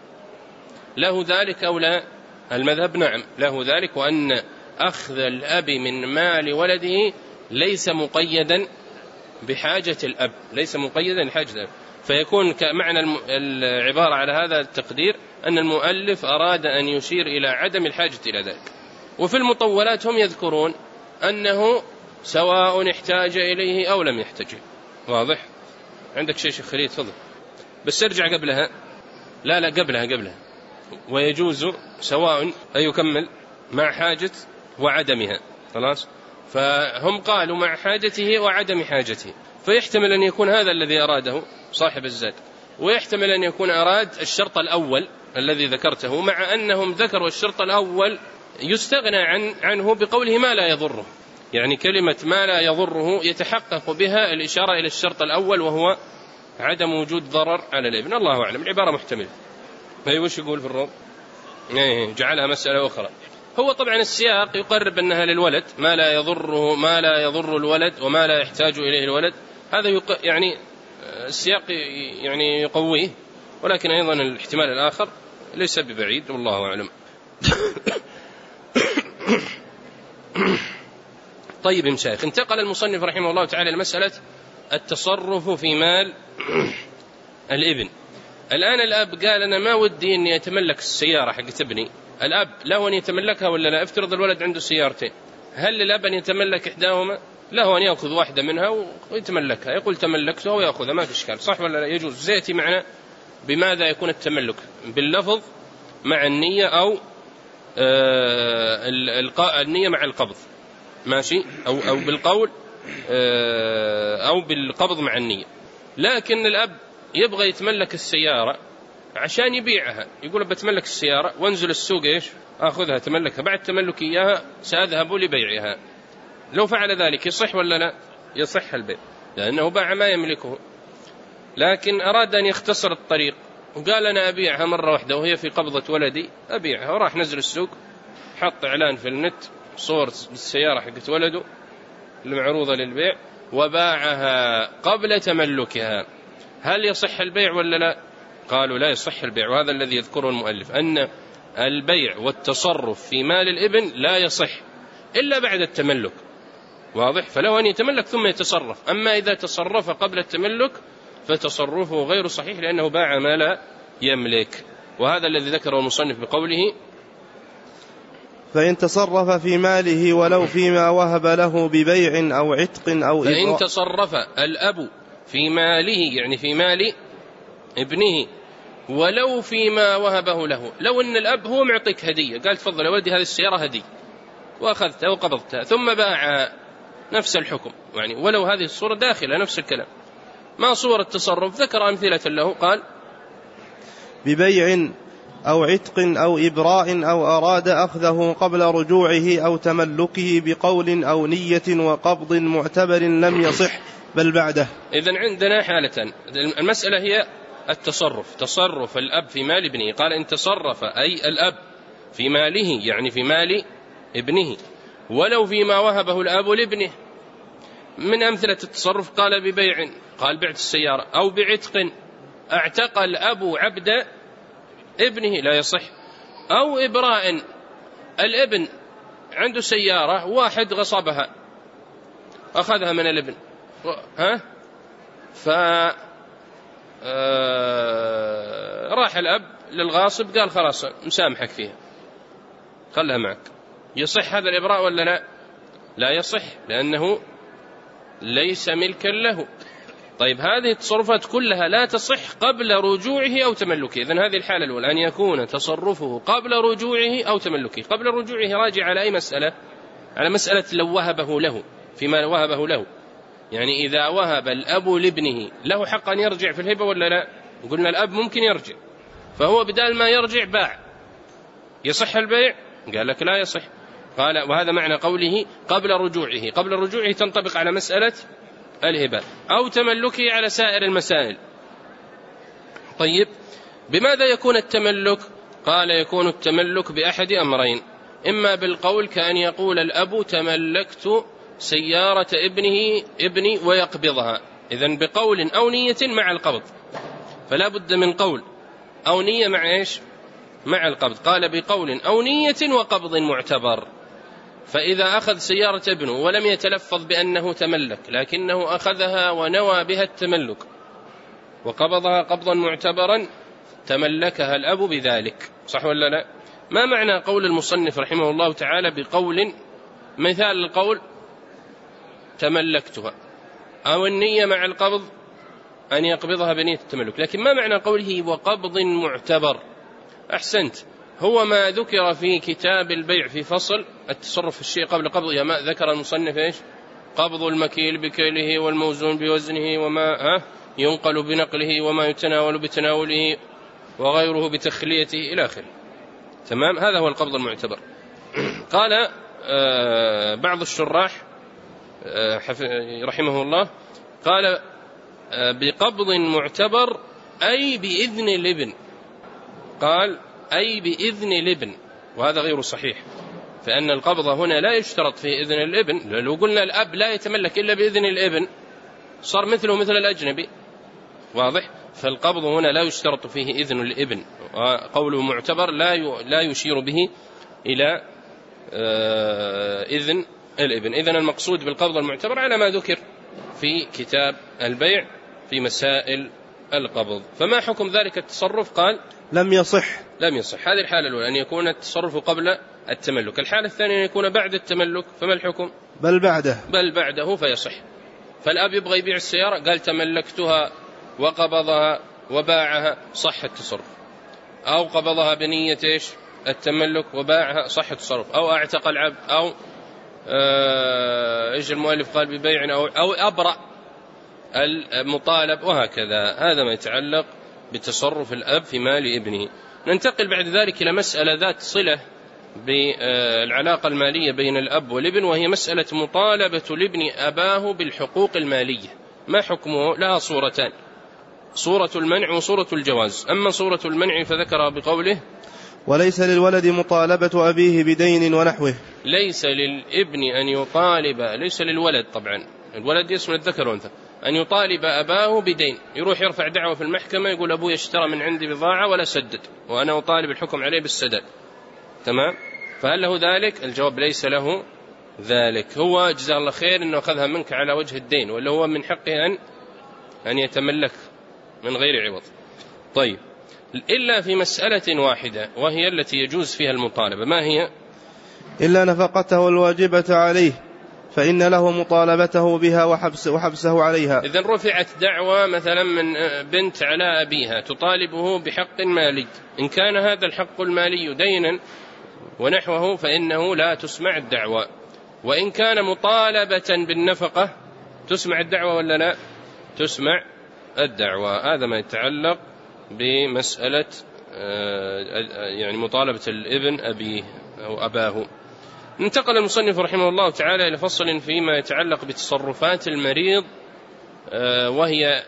Speaker 1: له ذلك أو لا؟ المذهب نعم له ذلك، وأن أخذ الأب من مال ولده ليس مقيدا بحاجة الأب، ليس مقيدا بحاجة الأب. فيكون معنى العبارة على هذا التقدير أن المؤلف أراد أن يشير إلى عدم الحاجة إلى ذلك. وفي المطولات هم يذكرون أنه سواء احتاج إليه أو لم يحتاج. واضح؟ عندك شيء شيخ خليل تفضل، بس ارجع قبلها. لا لا قبلها قبلها ويجوز سواء أي يكمل مع حاجة وعدمها. خلاص، فهم قالوا مع حاجته وعدم حاجته، فيحتمل أن يكون هذا الذي أراده صاحب الزاد، ويحتمل أن يكون أراد الشرط الأول الذي ذكرته، مع أنهم ذكروا الشرط الأول يستغنى عن عنه بقوله ما لا يضره. يعني كلمة ما لا يضره يتحقق بها الإشارة إلى الشرط الأول وهو عدم وجود ضرر على الابن. الله أعلم، العبارة محتملة. أي وش يقول في الروم؟ جعلها مسألة أخرى. هو طبعا السياق يقرب أنها للولد، ما لا يضره ما لا يضر الولد وما لا يحتاج إليه الولد، هذا يق... يعني السياق يعني يقويه، ولكن أيضا الاحتمال الآخر ليس ببعيد، والله أعلم. طيب يا شيخ، انتقل المصنف رحمه الله تعالى لمسألة التصرف في مال الابن. الآن الأب قال أنا ما ودي أني أتملك السيارة حقت ابني. الأب له أن يتملكها ولا لا؟ افترض الولد عنده سيارتين، هل للأب أن يتملك إحداهما؟ له أن يأخذ واحدة منها ويتملكها، يقول تملكتها ويأخذها، ما في إشكال. صح ولا لا؟ يجوز. زيتي معنا بماذا يكون التملك؟ باللفظ مع النية أو آه النية مع القبض، ماشي، أو أو بالقول آه أو بالقبض مع النية. لكن الأب يبغى يتملك السيارة عشان يبيعها، يقول بتملك السيارة وانزل السوق ايش اخذها تملكها، بعد تملك اياها ساذهب لبيعها. لو فعل ذلك يصح ولا لا؟ يصح البيع، لانه باع ما يملكه. لكن اراد ان يختصر الطريق وقال انا ابيعها مرة واحدة وهي في قبضة ولدي، ابيعها، وراح نزل السوق حط اعلان في النت صور بالسيارة حقت ولده المعروضة للبيع وباعها قبل تملكها. هل يصح البيع ولا لا؟ قالوا لا يصح البيع، وهذا الذي يذكره المؤلف، أن البيع والتصرف في مال الابن لا يصح إلا بعد التملك. واضح؟ فله أن يتملك ثم يتصرف، أما إذا تصرف قبل التملك فتصرفه غير صحيح لأنه باع ما لا يملك. وهذا الذي ذكره المصنف بقوله
Speaker 2: فإن تصرف في ماله ولو فيما وهب له ببيع أو عتق أو إبراء.
Speaker 1: فإن تصرف الأب في ماله يعني في مال ابنه ولو فيما وهبه له، لو أن الأب هو معطيك هدية قال تفضل يا ولدي هذه السيارة هدية وأخذتها وقبضتها ثم باع، نفس الحكم يعني، ولو هذه الصورة داخلة نفس الكلام. ما صورة التصرف؟ ذكر أمثلة له قال
Speaker 2: ببيع أو عتق أو إبراء أو أراد أخذه قبل رجوعه أو تملكه بقول أو نية وقبض معتبر لم يصح بل بعده.
Speaker 1: إذن عندنا حالتان، المسألة هي التصرف، تصرف الأب في مال ابنه. قال إن تصرف أي الأب في ماله يعني في مال ابنه ولو فيما وهبه الأب لابنه. من أمثلة التصرف قال ببيع، قال بعت السيارة، أو بعتق اعتق الأب عبد ابنه لا يصح، أو إبراء الابن عنده سيارة واحد غصبها أخذها من الابن ها ف آه... راح الأب للغاصب قال خلاص مسامحك فيها خلها معك. يصح هذا الإبراء ولا لا؟ لا يصح لأنه ليس ملكا له. طيب هذه التصرفات كلها لا تصح قبل رجوعه أو تملكه. إذن هذه الحالة الأولى أن يكون تصرفه قبل رجوعه أو تملكه. قبل رجوعه راجع على أي مسألة؟ على مسألة لو وهبه له فيما وهبه له، يعني إذا وهب الأب لابنه له حق أن يرجع في الهبة ولا لا؟ قلنا الأب ممكن يرجع، فهو بدال ما يرجع باع، يصح البيع؟ قال لك لا يصح. قال وهذا معنى قوله قبل رجوعه. قبل رجوعه تنطبق على مسألة الهبة أو تملكه على سائر المسائل. طيب بماذا يكون التملك؟ قال يكون التملك بأحد أمرين، إما بالقول كأن يقول الأب تملكت سيارة ابنه ابني ويقبضها، إذن بقول أو نية مع القبض، فلا بد من قول أو نية مع إيش؟ مع القبض. قال بقول أو نية وقبض معتبر. فإذا أخذ سيارة ابنه ولم يتلفظ بأنه تملك لكنه أخذها ونوى بها التملك وقبضها قبضا معتبرا تملكها الأب بذلك، صح ولا لا؟ ما معنى قول المصنف رحمه الله تعالى بقول؟ مثال القول تملكتها، أو النية مع القبض أن يقبضها بنية التملك، لكن ما معنى قوله وقبض معتبر؟ أحسنت، هو ما ذكر في كتاب البيع في فصل التصرف في الشيء قبل قبضه. ما ذكر المصنف إيش؟ قبض المكيل بكيله والموزون بوزنه وما ينقل بنقله وما يتناول بتناوله وغيره بتخليته إلى آخره. تمام، هذا هو القبض المعتبر. قال آه بعض الشراح آه رحمه الله قال آه بقبض معتبر أي بإذن الابن، قال أي بإذن الابن، وهذا غير صحيح، فإن القبض هنا لا يشترط فيه إذن الابن. لو قلنا الأب لا يتملك إلا بإذن الابن صار مثله مثل الأجنبي، واضح؟ فالقبض هنا لا يشترط فيه إذن الابن، وقوله معتبر لا لا يشير به إلى إذن الابن. إذن المقصود بالقبض المعتبر على ما ذكر في كتاب البيع في مسائل القبض. فما حكم ذلك التصرف؟ قال
Speaker 2: لم يصح.
Speaker 1: لم يصح. هذه الحالة الأولى أن يكون التصرف قبل التملك. الحالة الثانية أن يكون بعد التملك، فما الحكم؟
Speaker 2: بل بعده.
Speaker 1: بل بعده فيصح. فالأب يبغى يبيع السيارة قال تملكتها وقبضها وباعها، صح التصرف. أو قبضها بنية إيش؟ التملك وباعها، صح التصرف. أو اعتق العبد، أو إيش المؤلف قال ببيع، أو, أو أبرأ المطالب، وهكذا. هذا ما يتعلق بتصرف الأب في مال ابنه. ننتقل بعد ذلك إلى مسألة ذات صلة بالعلاقة المالية بين الأب والابن، وهي مسألة مطالبة الابن أباه بالحقوق المالية. ما حكمه؟ لها صورتان، صورة المنع وصورة الجواز. أما صورة المنع فذكر بقوله
Speaker 2: وليس للولد مطالبة أبيه بدين ونحوه.
Speaker 1: ليس للابن أن يطالب، ليس للولد طبعا، الولد يشمل الذكر والأنثى، أن يطالب أباه بدين، يروح يرفع دعوة في المحكمة يقول أبوي اشترى من عندي بضاعة ولا سدد وأنا أطالب الحكم عليه بالسداد. تمام؟ فهل له ذلك؟ الجواب ليس له ذلك. هو جزاه الله خير أنه أخذها منك على وجه الدين، ولا هو من حقه أن أن يتملك من غير عوض. طيب، إلا في مسألة واحدة وهي التي يجوز فيها المطالبة. ما هي؟
Speaker 2: إلا نفقته الواجبة عليه فإن له مطالبته بها وحبس وحبسه عليها.
Speaker 1: إذن رفعت دعوى مثلا من بنت على أبيها تطالبه بحق مالي، إن كان هذا الحق المالي دينا ونحوه فإنه لا تسمع الدعوى، وإن كان مطالبة بالنفقة تسمع الدعوى ولا لا؟ تسمع الدعوى. هذا ما يتعلق بمسألة يعني مطالبة الابن أبيه أو أباه. انتقل المصنف رحمه الله تعالى إلى فصل فيما يتعلق بتصرفات المريض، وهي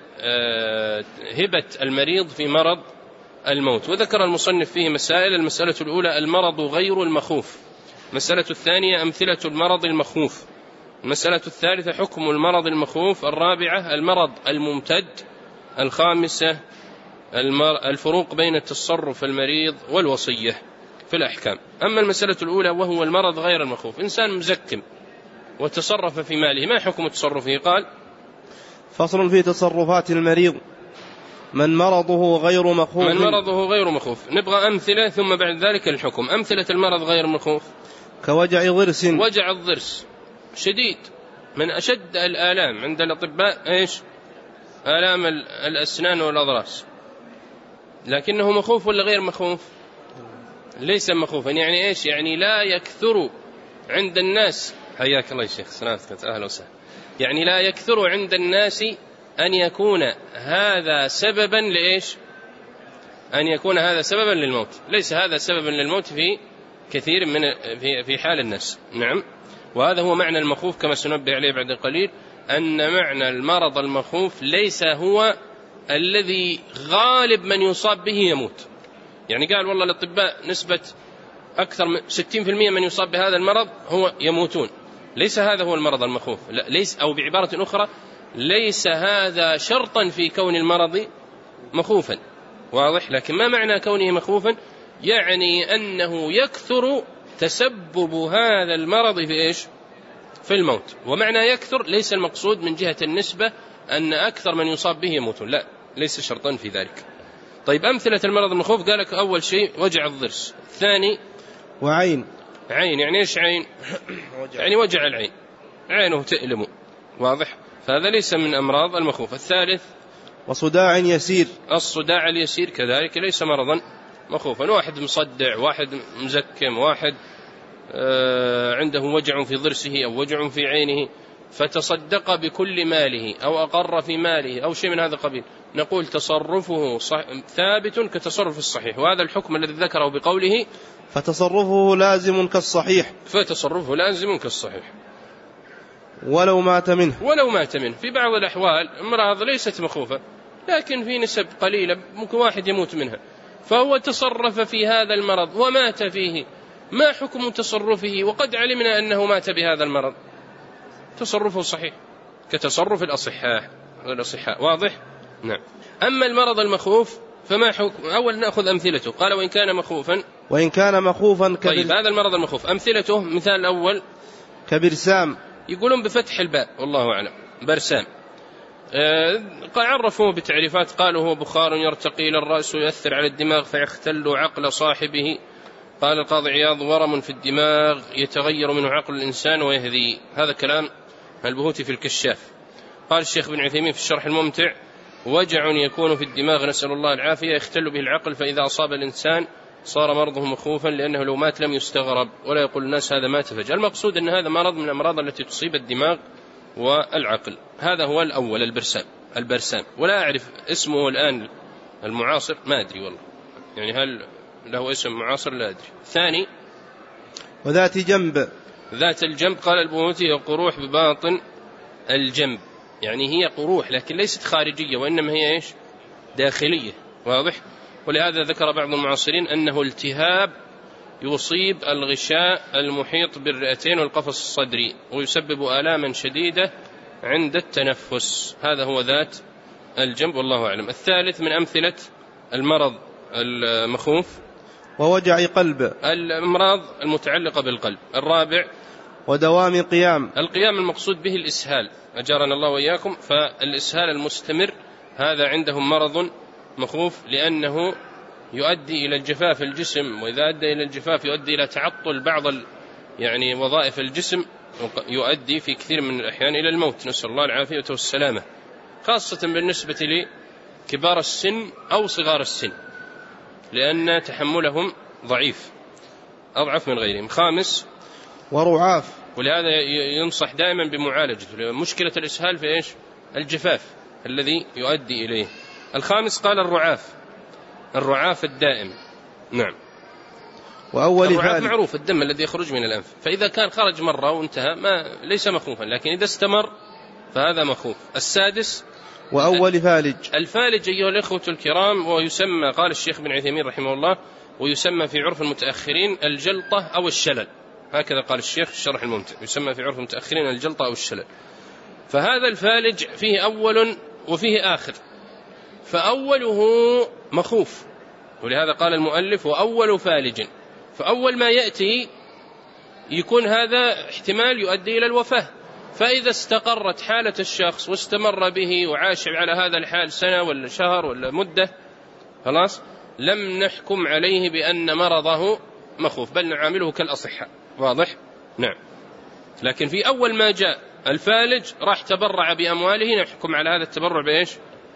Speaker 1: هبة المريض في مرض الموت، وذكر المصنف فيه مسائل. المسألة الأولى المرض غير المخوف، المسألة الثانية أمثلة المرض المخوف، المسألة الثالثة حكم المرض المخوف، الرابعة المرض الممتد، الخامسة الفروق بين التصرف المريض والوصية في الأحكام. أما المسألة الأولى وهو المرض غير المخوف، إنسان مزكم وتصرف في ماله، ما حكم تصرفه؟ قال
Speaker 2: فصل في تصرفات المريض. من مرضه غير مخوف
Speaker 1: من مرضه غير مخوف نبغى أمثلة ثم بعد ذلك الحكم. أمثلة المرض غير مخوف
Speaker 2: كوجع ضرس،
Speaker 1: وجع الضرس شديد من أشد الآلام عند الأطباء، إيش؟ آلام الأسنان والأضراس، لكنه مخوف ولا غير مخوف؟ ليس مخوفا. يعني إيش؟ يعني لا يكثر عند الناس. حياك الله يا شيخ، سلامتك، أهلا وسهلا. يعني لا يكثر عند الناس أن يكون هذا سببا لإيش؟ أن يكون هذا سببا للموت. ليس هذا سببا للموت في كثير من في في حال الناس. نعم، وهذا هو معنى المخوف كما سنبه عليه بعد قليل، أن معنى المرض المخوف ليس هو الذي غالب من يصاب به يموت. يعني قال والله الأطباء نسبة أكثر من ستين بالمئة من يصاب بهذا المرض هو يموتون، ليس هذا هو المرض المخوف. لا، ليس، أو بعبارة أخرى ليس هذا شرطا في كون المرض مخوفا، واضح؟ لكن ما معنى كونه مخوفا؟ يعني أنه يكثر تسبب هذا المرض في إيش؟ في الموت. ومعنى يكثر ليس المقصود من جهة النسبة أن أكثر من يصاب به يموتون، لا، ليس شرطا في ذلك. طيب أمثلة المرض المخوف قالك أول شيء وجع الضرس، الثاني
Speaker 2: وعين.
Speaker 1: عين يعني إيش عين؟ يعني وجع العين، عينه تألم، واضح؟ فهذا ليس من أمراض المخوف. الثالث
Speaker 2: وصداع يسير،
Speaker 1: الصداع اليسير كذلك ليس مرضا مخوفا. واحد مصدع، واحد مزكم، واحد عنده وجع في ضرسه أو وجع في عينه فتصدق بكل ماله أو أقر في ماله أو شيء من هذا القبيل، نقول تصرفه ثابت كتصرف الصحيح. وهذا الحكم الذي ذكره بقوله
Speaker 2: فتصرفه لازم كالصحيح،
Speaker 1: فتصرفه لازم كالصحيح
Speaker 2: ولو مات منه.
Speaker 1: ولو مات منه. في بعض الأحوال امراض ليست مخوفة لكن في نسب قليلة ممكن واحد يموت منها، فهو تصرف في هذا المرض ومات فيه، ما حكم تصرفه وقد علمنا أنه مات بهذا المرض؟ تصرفه صحيح كتصرف الأصحاء الأصحاء، واضح؟ نعم. أما المرض المخوف فما حكم؟ أول نأخذ أمثلته. قال وإن كان مخوفا،
Speaker 2: وإن كان مخوفا كبر...
Speaker 1: طيب هذا المرض المخوف أمثلته، مثال الأول
Speaker 2: كبرسام،
Speaker 1: يقولون بفتح الباء والله أعلم، برسام. آه عرفوه بتعريفات، قالوا هو بخار يرتقي إلى الرأس ويؤثر على الدماغ فيختل عقل صاحبه. قال القاضي عياض ورم في الدماغ يتغير منه عقل الإنسان ويهذي. هذا كلام البهوتي في الكشاف. قال الشيخ بن عثيمين في الشرح الممتع وجع يكون في الدماغ نسأل الله العافية يختل به العقل، فإذا أصاب الإنسان صار مرضه مخوفا لأنه لو مات لم يستغرب ولا يقول الناس هذا مات فجأة. المقصود أن هذا مرض من الأمراض التي تصيب الدماغ والعقل. هذا هو الأول البرسام البرسام ولا أعرف اسمه الآن المعاصر، ما أدري والله، يعني هل له اسم معاصر لا أدري. ثاني
Speaker 2: وذات جنب،
Speaker 1: ذات الجنب قال البهوتي هي قروح بباطن الجنب، يعني هي قروح لكن ليست خارجية وإنما هي إيش؟ داخلية، واضح؟ ولهذا ذكر بعض المعاصرين أنه التهاب يصيب الغشاء المحيط بالرئتين والقفص الصدري ويسبب آلاما شديدة عند التنفس. هذا هو ذات الجنب والله أعلم. الثالث من أمثلة المرض المخوف
Speaker 2: ووجع قلب،
Speaker 1: الأمراض المتعلقة بالقلب. الرابع
Speaker 2: ودوام قيام،
Speaker 1: القيام المقصود به الإسهال، أجارنا الله وإياكم. فالإسهال المستمر هذا عندهم مرض مخوف لأنه يؤدي إلى الجفاف الجسم، وإذا أدى إلى الجفاف يؤدي إلى تعطل بعض يعني وظائف الجسم يؤدي في كثير من الأحيان إلى الموت، نسأل الله العافية والسلامة، خاصة بالنسبة لكبار السن أو صغار السن، لأن تحملهم ضعيف أضعف من غيرهم. خامس
Speaker 2: ورعاف،
Speaker 1: ولهذا ينصح دائما بمعالجة مشكلة الإسهال في إيش؟ الجفاف الذي يؤدي إليه. الخامس قال الرعاف، الرعاف الدائم. نعم.
Speaker 2: وأول
Speaker 1: الرعاف معروف الدم الذي يخرج من الأنف، فإذا كان خرج مرة وانتهى ما ليس مخوفا، لكن إذا استمر فهذا مخوف. السادس
Speaker 2: وأول فالج،
Speaker 1: الفالج أيها الإخوة الكرام، ويسمى قال الشيخ بن عثيمين رحمه الله ويسمى في عرف المتأخرين الجلطة أو الشلل، هكذا قال الشيخ الشرح الممتع، يسمى في عرف المتأخرين الجلطة أو الشلل. فهذا الفالج فيه أول وفيه آخر، فأوله مخوف، ولهذا قال المؤلف وأول فالج، فأول ما يأتي يكون هذا احتمال يؤدي إلى الوفاة، فإذا استقرت حالة الشخص واستمر به وعاش على هذا الحال سنة ولا شهر ولا مدة، خلاص لم نحكم عليه بأن مرضه مخوف، بل نعامله كالأصحاء. واضح؟ نعم. لكن في أول ما جاء الفالج راح تبرع بأمواله، نحكم على هذا التبرع بإيش؟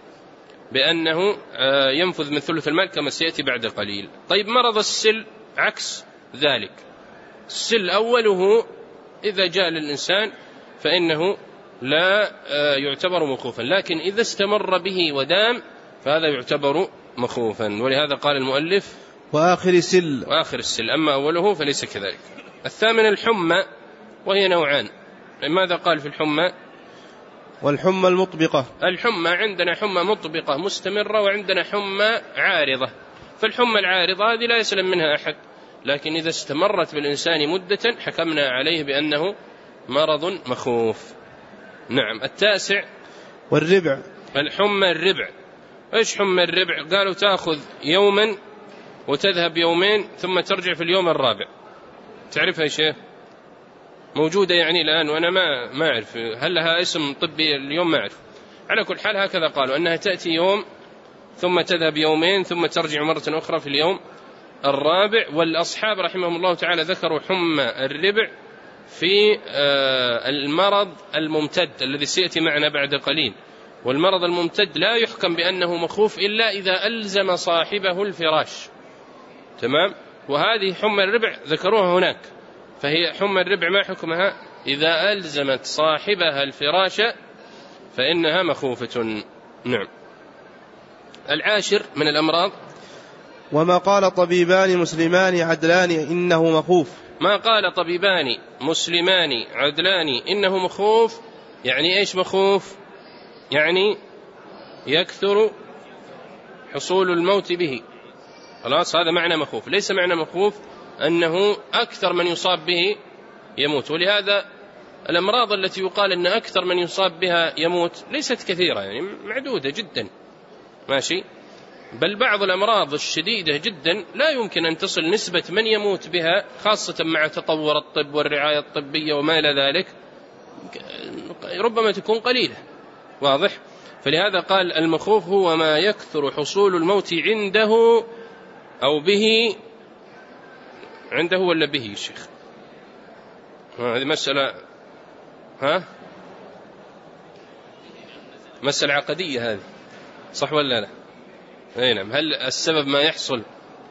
Speaker 1: بأنه ينفذ من ثلث المال كما سيأتي بعد قليل. طيب مرض السل عكس ذلك، السل أوله إذا جاء للإنسان فإنه لا يعتبر مخوفا، لكن إذا استمر به ودام فهذا يعتبر مخوفا، ولهذا قال المؤلف
Speaker 2: وآخر السل،
Speaker 1: وآخر السل، أما أوله فليس كذلك. الثامن الحمى، وهي نوعان. ماذا قال في الحمى؟
Speaker 2: والحمى المطبقة،
Speaker 1: الحمى عندنا حمى مطبقة مستمرة، وعندنا حمى عارضة. فالحمى العارضة هذه لا يسلم منها أحد، لكن إذا استمرت بالإنسان مدة حكمنا عليه بأنه مرض مخوف. نعم. التاسع
Speaker 2: والربع،
Speaker 1: الحمى الربع. إيش حمى الربع؟ قالوا تأخذ يوما وتذهب يومين ثم ترجع في اليوم الرابع. تعرفها يا شيخ؟ موجودة يعني الآن، وأنا ما ما أعرف هل لها اسم طبي اليوم، ما أعرف. على كل حال هكذا قالوا أنها تأتي يوم ثم تذهب يومين ثم ترجع مرة أخرى في اليوم الرابع. والأصحاب رحمهم الله تعالى ذكروا حمى الربع في المرض الممتد الذي سيأتي معنا بعد قليل. والمرض الممتد لا يحكم بأنه مخوف إلا إذا ألزم صاحبه الفراش، تمام؟ وهذه حمى الربع ذكروها هناك، فهي حمى الربع ما حكمها؟ إذا ألزمت صاحبها الفراش فإنها مخوفة. نعم. العاشر من الأمراض
Speaker 2: وما قال طبيبان مسلمان عدلان إنه مخوف.
Speaker 1: ما قال طبيبان مسلمان عدلان إنه مخوف، يعني إيش مخوف؟ يعني يكثر حصول الموت به، خلاص هذا معنى مخوف. ليس معنى مخوف أنه أكثر من يصاب به يموت، ولهذا الأمراض التي يقال أن أكثر من يصاب بها يموت ليست كثيرة، يعني معدودة جدا، ماشي. بل بعض الأمراض الشديدة جدا لا يمكن أن تصل نسبة من يموت بها، خاصة مع تطور الطب والرعاية الطبية وما إلى ذلك، ربما تكون قليلة. واضح؟ فلهذا قال المخوف هو ما يكثر حصول الموت عنده أو به. عنده ولا به يا شيخ؟ هذه مسألة، ها مسألة عقدية هذه، صح ولا لا؟ أي نعم. هل السبب ما يحصل،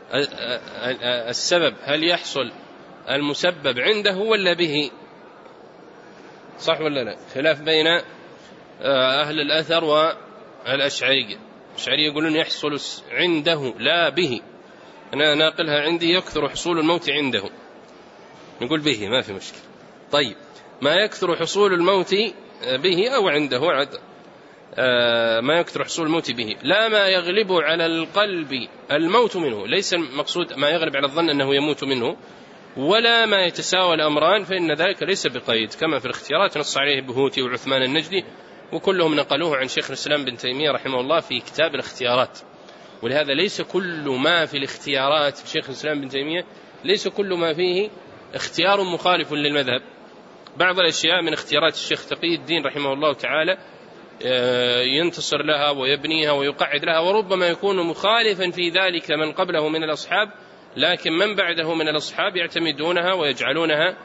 Speaker 1: السبب هل يحصل المسبب عنده ولا به؟ صح ولا لا؟ خلاف بين أهل الأثر والأشعرية. الأشعرية يقولون يحصل عنده لا به، أنا ناقلها عندي يكثر حصول الموت عنده، نقول به ما في مشكلة. طيب ما يكثر حصول الموت به أو عنده عد ما يكثر حصول الموت به، لا ما يغلب على القلب الموت منه، ليس المقصود ما يغلب على الظن أنه يموت منه، ولا ما يتساوى الأمران، فإن ذلك ليس بقيد، كما في الاختيارات نص عليه بهوتي وعثمان النجدي، وكلهم نقلوه عن شيخ الإسلام بن تيمية رحمه الله في كتاب الاختيارات. ولهذا ليس كل ما في الاختيارات في شيخ الإسلام بن تيمية ليس كل ما فيه اختيار مخالف للمذهب. بعض الأشياء من اختيارات الشيخ تقي الدين رحمه الله تعالى ينتصر لها ويبنيها ويقعد لها، وربما يكون مخالفا في ذلك من قبله من الأصحاب، لكن من بعده من الأصحاب يعتمدونها ويجعلونها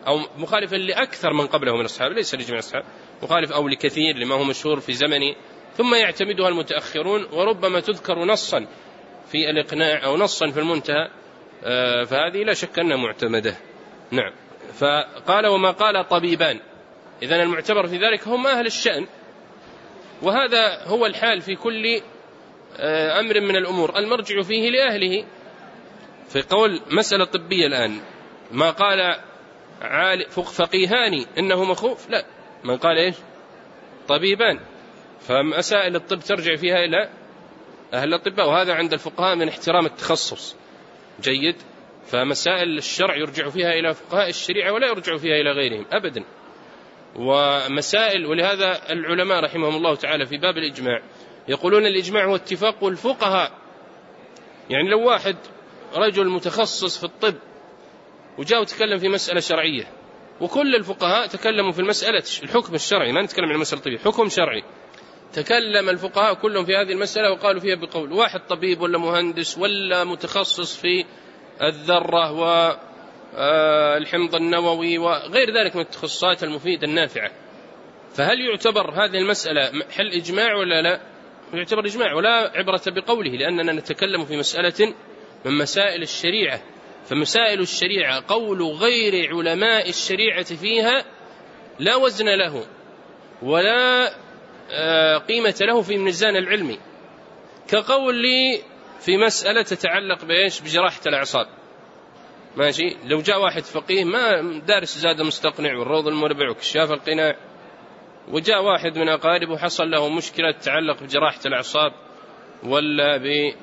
Speaker 1: أو مخالفا لأكثر من قبله من الأصحاب، ليس لجميع الأصحاب، مخالف أو لكثير لما هو مشهور في زمنه، ثم يعتمدها المتأخرون، وربما تذكر نصا في الإقناع أو نصا في المنتهى، فهذه لا شك أنها معتمدة. نعم. فقال وما قال طبيبان، إذن المعتبر في ذلك هم أهل الشأن، وهذا هو الحال في كل أمر من الأمور، المرجع فيه لأهله. في قول مسألة طبية الآن ما قال فقيهان إنه مخوف، لا، من قال إيش؟ طبيبان. فمسائل الطب ترجع فيها إلى أهل الطب، وهذا عند الفقهاء من احترام التخصص. جيد. فمسائل الشرع يرجع فيها إلى فقهاء الشريعة ولا يرجع فيها إلى غيرهم أبدا. ومسائل، ولهذا العلماء رحمهم الله تعالى في باب الإجماع يقولون الإجماع هو اتفاق الفقهاء. يعني لو واحد رجل متخصص في الطب وجاء وتكلم في مسألة شرعية، وكل الفقهاء تكلموا في المسألة الحكم الشرعي، ما نتكلم عن المسألة الطبية، حكم شرعي، تكلم الفقهاء كلهم في هذه المسألة وقالوا فيها بقول، واحد طبيب ولا مهندس ولا متخصص في الذرة والحمض النووي وغير ذلك من التخصصات المفيدة النافعة، فهل يعتبر هذه المسألة حل إجماع ولا لا؟ يعتبر إجماع ولا عبرة بقوله، لأننا نتكلم في مسألة من مسائل الشريعة. فمسائل الشريعة قول غير علماء الشريعة فيها لا وزن له ولا قيمة له في الميزان العلمي، كقول لي في مسألة تتعلق بإيش؟ بجراحة الأعصاب. ماشي، لو جاء واحد فقيه ما دارس زاد المستقنع والروض المربع وكشاف القناع، وجاء واحد من أقاربه حصل له مشكلة تتعلق بجراحة الأعصاب ولا ب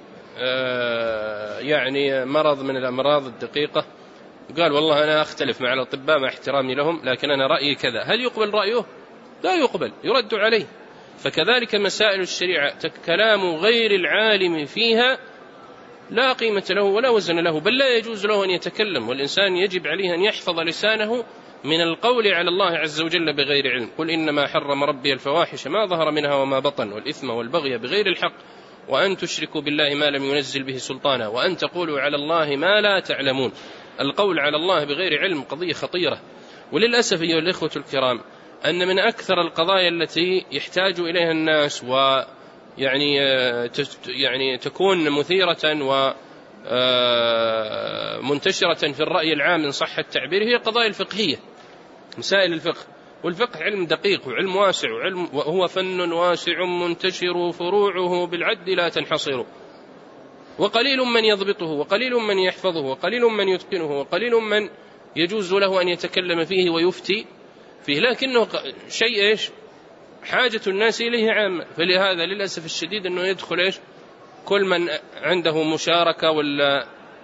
Speaker 1: يعني مرض من الأمراض الدقيقة، قال والله أنا أختلف مع الأطباء مع احترامي لهم، لكن أنا رأيي كذا، هل يقبل رأيه؟ لا يقبل، يرد عليه. فكذلك مسائل الشريعة كلام غير العالم فيها لا قيمة له ولا وزن له، بل لا يجوز له أن يتكلم، والإنسان يجب عليه أن يحفظ لسانه من القول على الله عز وجل بغير علم. قل إنما حرم ربي الفواحش ما ظهر منها وما بطن والإثم والبغي بغير الحق وأن تشركوا بالله ما لم ينزل به سلطانا وأن تقولوا على الله ما لا تعلمون. القول على الله بغير علم قضية خطيرة، وللأسف أيها الإخوة الكرام أن من أكثر القضايا التي يحتاج إليها الناس ويعني يعني تكون مثيرة ومنتشرة في الرأي العام إن صح التعبير هي قضايا الفقهية، مسائل الفقه. والفقه علم دقيق وعلم واسع وعلم وهو فن واسع منتشر فروعه بالعد لا تنحصر، وقليل من يضبطه وقليل من يحفظه وقليل من يتقنه وقليل من يجوز له أن يتكلم فيه ويفتي فيه، لكنه شيء إيش؟ حاجة الناس إليه عامة. فلهذا للأسف الشديد أنه يدخل إيش؟ كل من عنده مشاركة ولا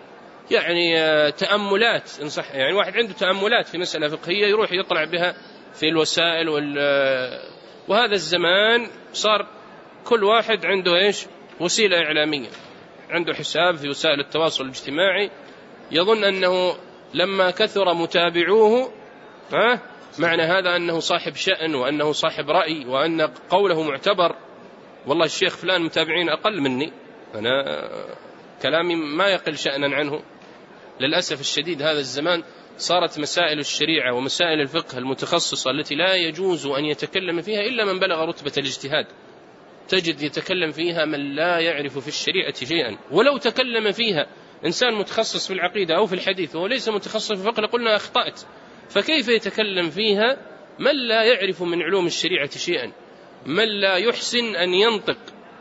Speaker 1: يعني تأملات إن صح، يعني واحد عنده تأملات في مسألة فقهية يروح يطلع بها في الوسائل وال... وهذا الزمان صار كل واحد عنده إيش؟ وسيلة إعلامية، عنده حساب في وسائل التواصل الاجتماعي، يظن أنه لما كثر متابعوه ها معنى هذا أنه صاحب شأن وأنه صاحب رأي وأن قوله معتبر. والله الشيخ فلان متابعين أقل مني، أنا كلامي ما يقل شأنا عنه. للأسف الشديد هذا الزمان صارت مسائل الشريعة ومسائل الفقه المتخصصة التي لا يجوز أن يتكلم فيها إلا من بلغ رتبة الاجتهاد، تجد يتكلم فيها من لا يعرف في الشريعة شيئا، ولو تكلم فيها إنسان متخصص في العقيدة أو في الحديث وهو ليس متخصص في الفقه لقلنا أخطأت. فكيف يتكلم فيها من لا يعرف من علوم الشريعة شيئا، من لا يحسن أن ينطق،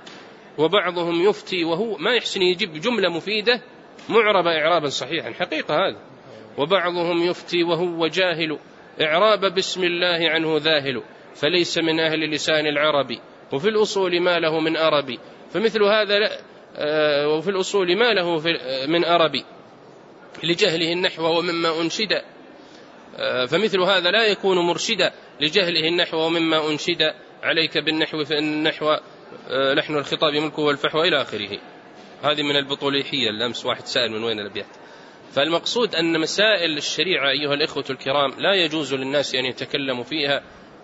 Speaker 1: وبعضهم يفتي وهو ما يحسن يجيب جملة مفيدة معربة إعرابا صحيحا، حقيقة هذا، وبعضهم يفتي وهو جاهل إعراب بسم الله عنه ذاهل، فليس من أهل لسان العربي وفي الأصول ما له من أربي، فمثل هذا لا آه وفي الأصول ما له من أربي لجهله النحو ومما أنشد، آه فمثل هذا لا يكون مرشدا لجهله النحو ومما أنشد، عليك بالنحو فإن النحو آه لحن الخطاب ملكه والفحوى إلى آخره. هذه من البطوليحية. الأمس واحد سائل من وين الأبيات. فالمقصود أن مسائل الشريعة أيها الإخوة الكرام لا يجوز للناس أن يتكلموا فيها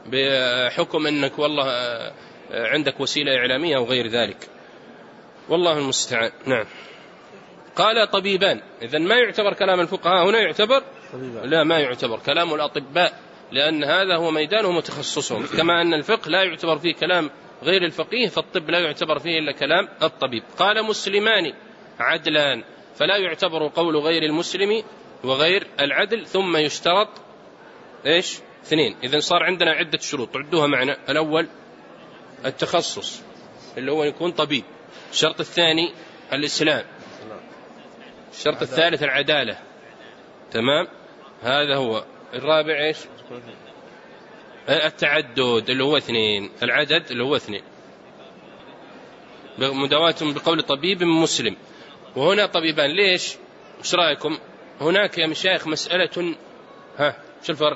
Speaker 1: بحكم أنك والله عندك وسيلة إعلامية أو غير ذلك، والله المستعان. نعم. قال طبيبان، إذن ما يعتبر كلام الفقهاء هنا، يعتبر
Speaker 2: طبيبان.
Speaker 1: لا، ما يعتبر كلام الأطباء، لأن هذا هو ميدانهم وتخصصهم، كما أن الفقه لا يعتبر فيه كلام غير الفقيه، فالطب لا يعتبر فيه إلا كلام الطبيب. قال مسلمان عدلان، فلا يعتبر قول غير المسلم وغير العدل، ثم يشترط إيش؟ اثنين. إذن صار عندنا عدة شروط تعدوها معنا. الأول التخصص اللي هو يكون طبيب، الشرط الثاني الإسلام، الشرط الثالث العدالة، تمام، هذا هو. الرابع إيش؟ التعدد اللي هو اثنين، العدد اللي هو اثنين، مداواة بقول طبيب مسلم. وهنا طبيبان، ليش؟ ايش رأيكم؟ هناك يا مشايخ مسألة، ها شو الفرق؟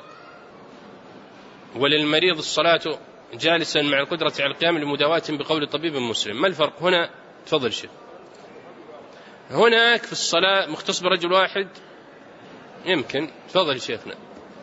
Speaker 1: وللمريض الصلاة جالسا مع القدرة على القيام لمداواة بقول طبيب مسلم، ما الفرق هنا؟ تفضل شيخ. هناك في الصلاة مختص برجل واحد يمكن، تفضل شيخنا.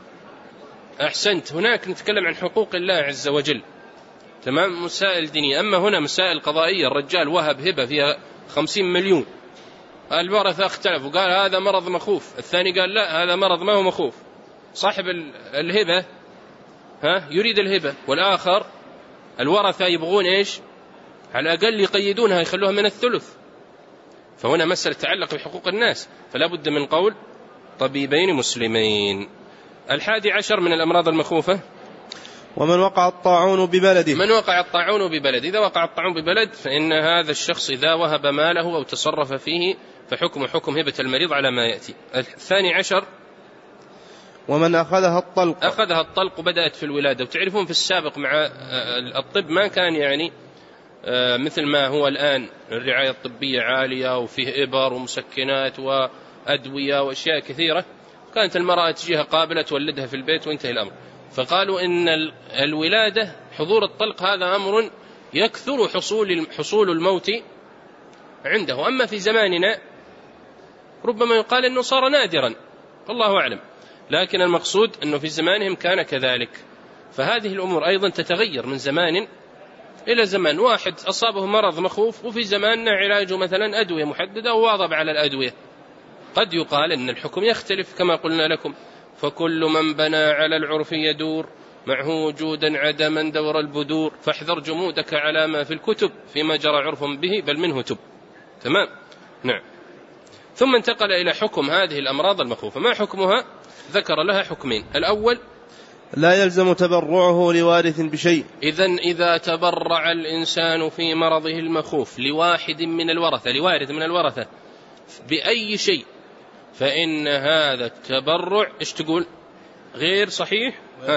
Speaker 1: أحسنت. هناك نتكلم عن حقوق الله عز وجل، تمام، مسائل دينية. أما هنا مسائل قضائية، الرجال وهب هبة فيها خمسين مليون، الورثة اختلفوا، قال هذا مرض مخوف، الثاني قال لا هذا مرض ما هو مخوف. صاحب الهبة ها يريد الهبة، والآخر الورثة يبغون إيش؟ على الأقل يقيدونها يخلوها من الثلث. فهنا مسألة تتعلق بحقوق الناس، فلا بد من قول طبيبين مسلمين. الحادي عشر من الأمراض المخوفة،
Speaker 2: ومن وقع الطاعون ببلده.
Speaker 1: من وقع الطاعون ببلد، إذا وقع الطاعون ببلد فإن هذا الشخص إذا وهب ماله أو تصرف فيه فحكم حكم هبة المريض على ما يأتي. الثاني عشر،
Speaker 2: ومن أخذها الطلق.
Speaker 1: أخذها الطلق وبدأت في الولادة. وتعرفون في السابق مع الطب ما كان يعني مثل ما هو الآن، الرعاية الطبية عالية وفيه إبر ومسكنات وأدوية وأشياء كثيرة، كانت المرأة تجيها قابلة تولدها في البيت وانتهى الأمر. فقالوا إن الولادة حضور الطلق هذا أمر يكثر حصول حصول الموت عنده. أما في زماننا ربما يقال أنه صار نادرا، الله أعلم، لكن المقصود أنه في زمانهم كان كذلك. فهذه الأمور أيضا تتغير من زمان إلى زمان. واحد أصابه مرض مخوف وفي زماننا علاجه مثلا أدوية محددة وواظب على الأدوية، قد يقال أن الحكم يختلف كما قلنا لكم. فكل من بنى على العرف يدور، معه وجودا عدما دور البدور، فاحذر جمودك على ما في الكتب، فيما جرى عرف به بل منه تب. تمام، نعم. ثم انتقل إلى حكم هذه الأمراض المخوفة. ما حكمها؟ ذكر لها حكمين. الأول
Speaker 2: لا يلزم تبرعه لوارث بشيء.
Speaker 1: إذن إذا تبرع الإنسان في مرضه المخوف لواحد من الورثة، لوارث من الورثة بأي شيء، فإن هذا التبرع إيش تقول؟ غير صحيح؟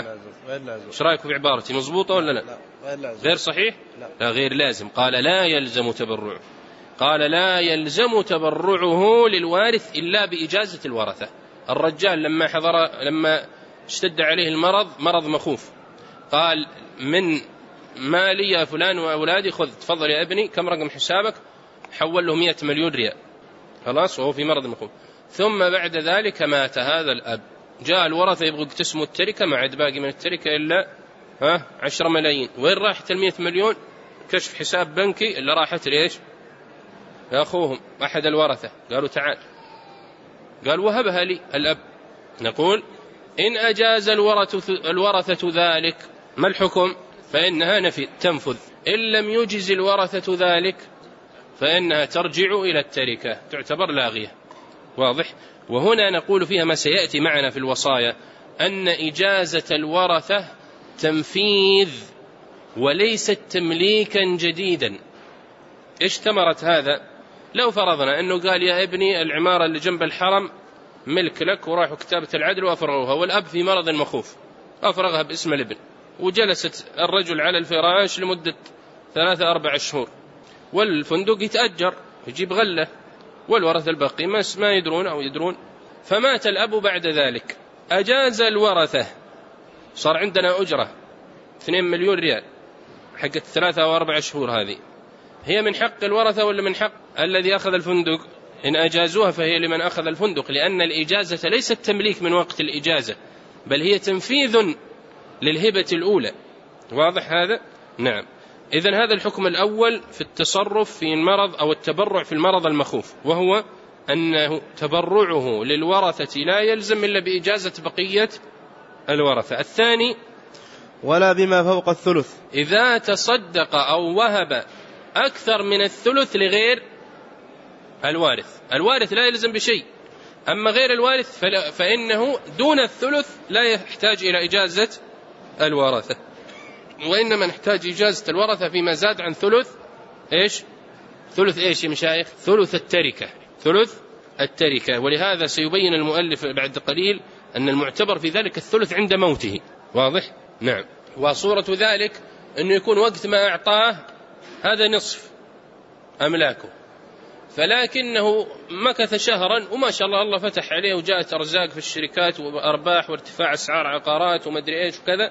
Speaker 1: إيش رأيكم في عبارتي؟ مضبوطة ولا لا؟
Speaker 2: لا غير لازم.
Speaker 1: غير صحيح؟
Speaker 2: لا.
Speaker 1: لا غير لازم. قال لا يلزم تبرعه، قال لا يلزم تبرعه للوارث إلا بإجازة الورثة. الرجال لما حضر لما اشتد عليه المرض، مرض مخوف، قال من مالي يا فلان وأولادي خذ، تفضل يا ابني، كم رقم حسابك؟ حول له مئة مليون ريال، خلاص، وهو في مرض مخوف. ثم بعد ذلك مات هذا الأب، جاء الورثة يبغوا يقتسموا التركة، ما عاد باقي من التركة إلا ها عشرة ملايين. وين راحت المئة مليون؟ كشف حساب بنكي اللي راحت ليش؟ يا أخوهم أحد الورثة، قالوا تعال، قال وهبها لي الأب. نقول إن أجاز الورثة ذلك، ما الحكم؟ فإنها نفي تنفذ. إن لم يجز الورثة ذلك فإنها ترجع إلى التركة، تعتبر لاغية. واضح؟ وهنا نقول فيها ما سيأتي معنا في الوصايا، أن إجازة الورثة تنفيذ وليست تمليكا جديدا. إيش ثمرة هذا؟ لو فرضنا أنه قال يا ابني العمارة اللي جنب الحرم ملك لك، وراحوا كتابة العدل وأفرغوها، والأب في مرض مخوف أفرغها باسم الابن، وجلست الرجل على الفراش لمدة ثلاثة أربع شهور، والفندق يتأجر يجيب غلة، والورثة الباقي ما يدرون أو يدرون، فمات الأب بعد ذلك. أجاز الورثة، صار عندنا أجرة اثنين مليون ريال حقت ثلاثة أو أربع شهور، هذه هي من حق الورثة ولا من حق الذي أخذ الفندق؟ إن أجازوها فهي لمن أخذ الفندق، لأن الإجازة ليست تمليك من وقت الإجازة، بل هي تنفيذ للهبة الأولى. واضح هذا؟ نعم. إذن هذا الحكم الأول في التصرف في المرض أو التبرع في المرض المخوف، وهو أنه تبرعه للورثة لا يلزم إلا بإجازة بقية الورثة. الثاني
Speaker 2: ولا بما فوق الثلث،
Speaker 1: إذا تصدق أو وهب أكثر من الثلث لغير الوارث، الوارث لا يلزم بشيء، أما غير الوارث فإنه دون الثلث لا يحتاج إلى إجازة الورثة، وإنما نحتاج إجازة الورثة فيما زاد عن ثلث إيش؟ ثلث إيش يا مشايخ؟ ثلث التركة، ثلث التركة. ولهذا سيبين المؤلف بعد قليل أن المعتبر في ذلك الثلث عند موته. واضح؟ نعم. وصورة ذلك أنه يكون وقت ما أعطاه هذا نصف أملاكه، فلكنه مكث شهرا وما شاء الله الله فتح عليه وجاءت أرزاق في الشركات وأرباح وارتفاع أسعار عقارات ومدري إيش وكذا،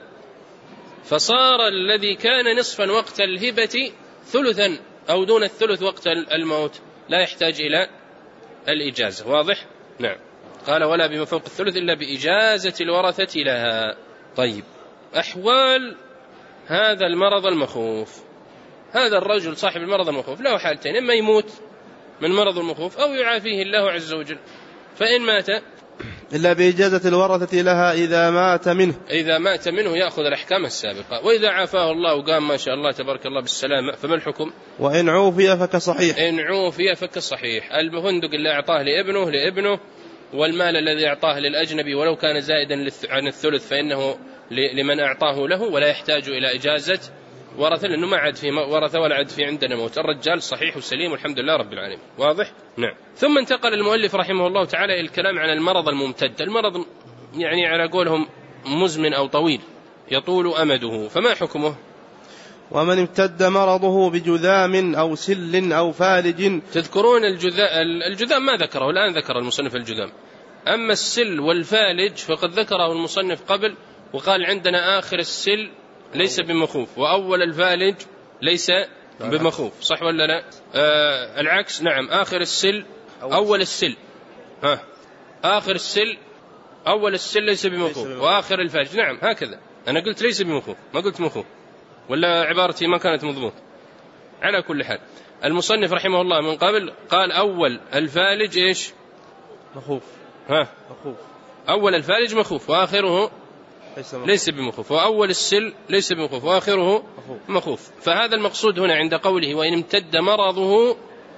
Speaker 1: فصار الذي كان نصفا وقت الهبة ثلثا أو دون الثلث وقت الموت، لا يحتاج إلى الإجازة. واضح؟ نعم. قال ولا بما فوق الثلث إلا بإجازة الورثة لها. طيب، أحوال هذا المرض المخوف، هذا الرجل صاحب المرض المخوف له حالتين، إما يموت من مرض المخوف أو يعافيه الله عز وجل. فإن مات
Speaker 2: إلا بإجازة الورثة لها إذا مات منه،
Speaker 1: إذا مات منه يأخذ الأحكام السابقة، وإذا عافاه الله وقام ما شاء الله تبارك الله بالسلامة فما الحكم؟
Speaker 2: وإن عوفي فكصحيح،
Speaker 1: إن عوفي فكصحيح. الفندق اللي أعطاه لابنه لابنه، والمال الذي أعطاه للأجنبي ولو كان زائدا عن الثلث فإنه لمن أعطاه له ولا يحتاج إلى إجازة ورثة، لأنه ما عاد في ورثة ولا عاد في عندنا موت، الرجال صحيح وسليم والحمد لله رب العالمين. واضح؟ نعم. ثم انتقل المؤلف رحمه الله تعالى إلى الكلام عن المرض الممتد، المرض يعني على قولهم مزمن أو طويل يطول أمده، فما حكمه؟
Speaker 2: ومن امتد مرضه بجذام أو سل أو فالج.
Speaker 1: تذكرون الجذام؟ الجذام ما ذكره الآن، ذكر المصنف الجذام، أما السل والفالج فقد ذكره المصنف قبل وقال عندنا آخر السل ليس بمخوف وأول الفالج ليس بمخوف، صح ولا لا؟ آه العكس، نعم، آخر السل أول السل، ها آخر السل أول السل ليس بمخوف وآخر الفالج، نعم هكذا. أنا قلت ليس بمخوف ما قلت مخوف، ولا عبارتي ما كانت مضبوط؟ على كل حال المصنف رحمه الله من قبل قال أول الفالج إيش؟
Speaker 2: مخوف،
Speaker 1: ها
Speaker 2: مخوف.
Speaker 1: أول الفالج مخوف وآخره ليس بمخوف، وأول السل ليس بمخوف وآخره مخوف. فهذا المقصود هنا عند قوله وإن امتد مرضه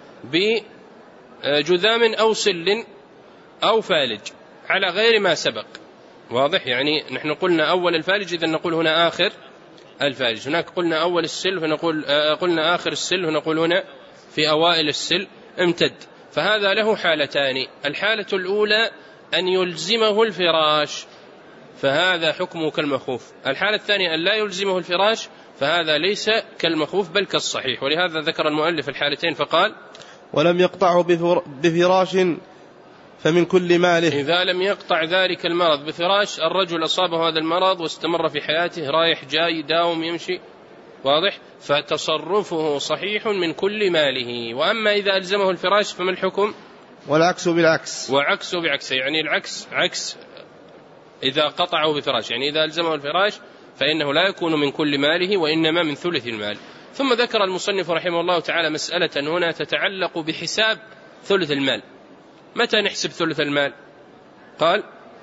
Speaker 1: بجذام أو سل أو فالج على غير ما سبق. واضح؟ يعني نحن قلنا أول الفالج إذا نقول هنا آخر الفالج، هناك قلنا أول السل فنقول قلنا آخر السل ونقول هنا في أوائل السل امتد. فهذا له حالتان، الحالة الأولى أن يلزمه الفراش فهذا حكمه كالمخوف، الحالة الثانية أن لا يلزمه الفراش فهذا ليس كالمخوف بل كالصحيح. ولهذا ذكر المؤلف الحالتين فقال
Speaker 2: ولم يقطعه بفراش فمن كل ماله.
Speaker 1: إذا لم يقطع ذلك المرض بفراش، الرجل أصابه هذا المرض واستمر في حياته رايح جاي داوم يمشي، واضح؟ فتصرفه صحيح من كل ماله. وأما إذا ألزمه الفراش فما الحكم؟
Speaker 2: والعكس بالعكس،
Speaker 1: وعكسه بعكس، يعني العكس عكس إذا قطعه بفراش، يعني إذا ألزمه الفراش فإنه لا يكون من كل ماله وإنما من ثلث المال. ثم ذكر المصنف رحمه الله تعالى مسألة هنا تتعلق بحساب ثلث المال. متى نحسب ثلث المال؟ قال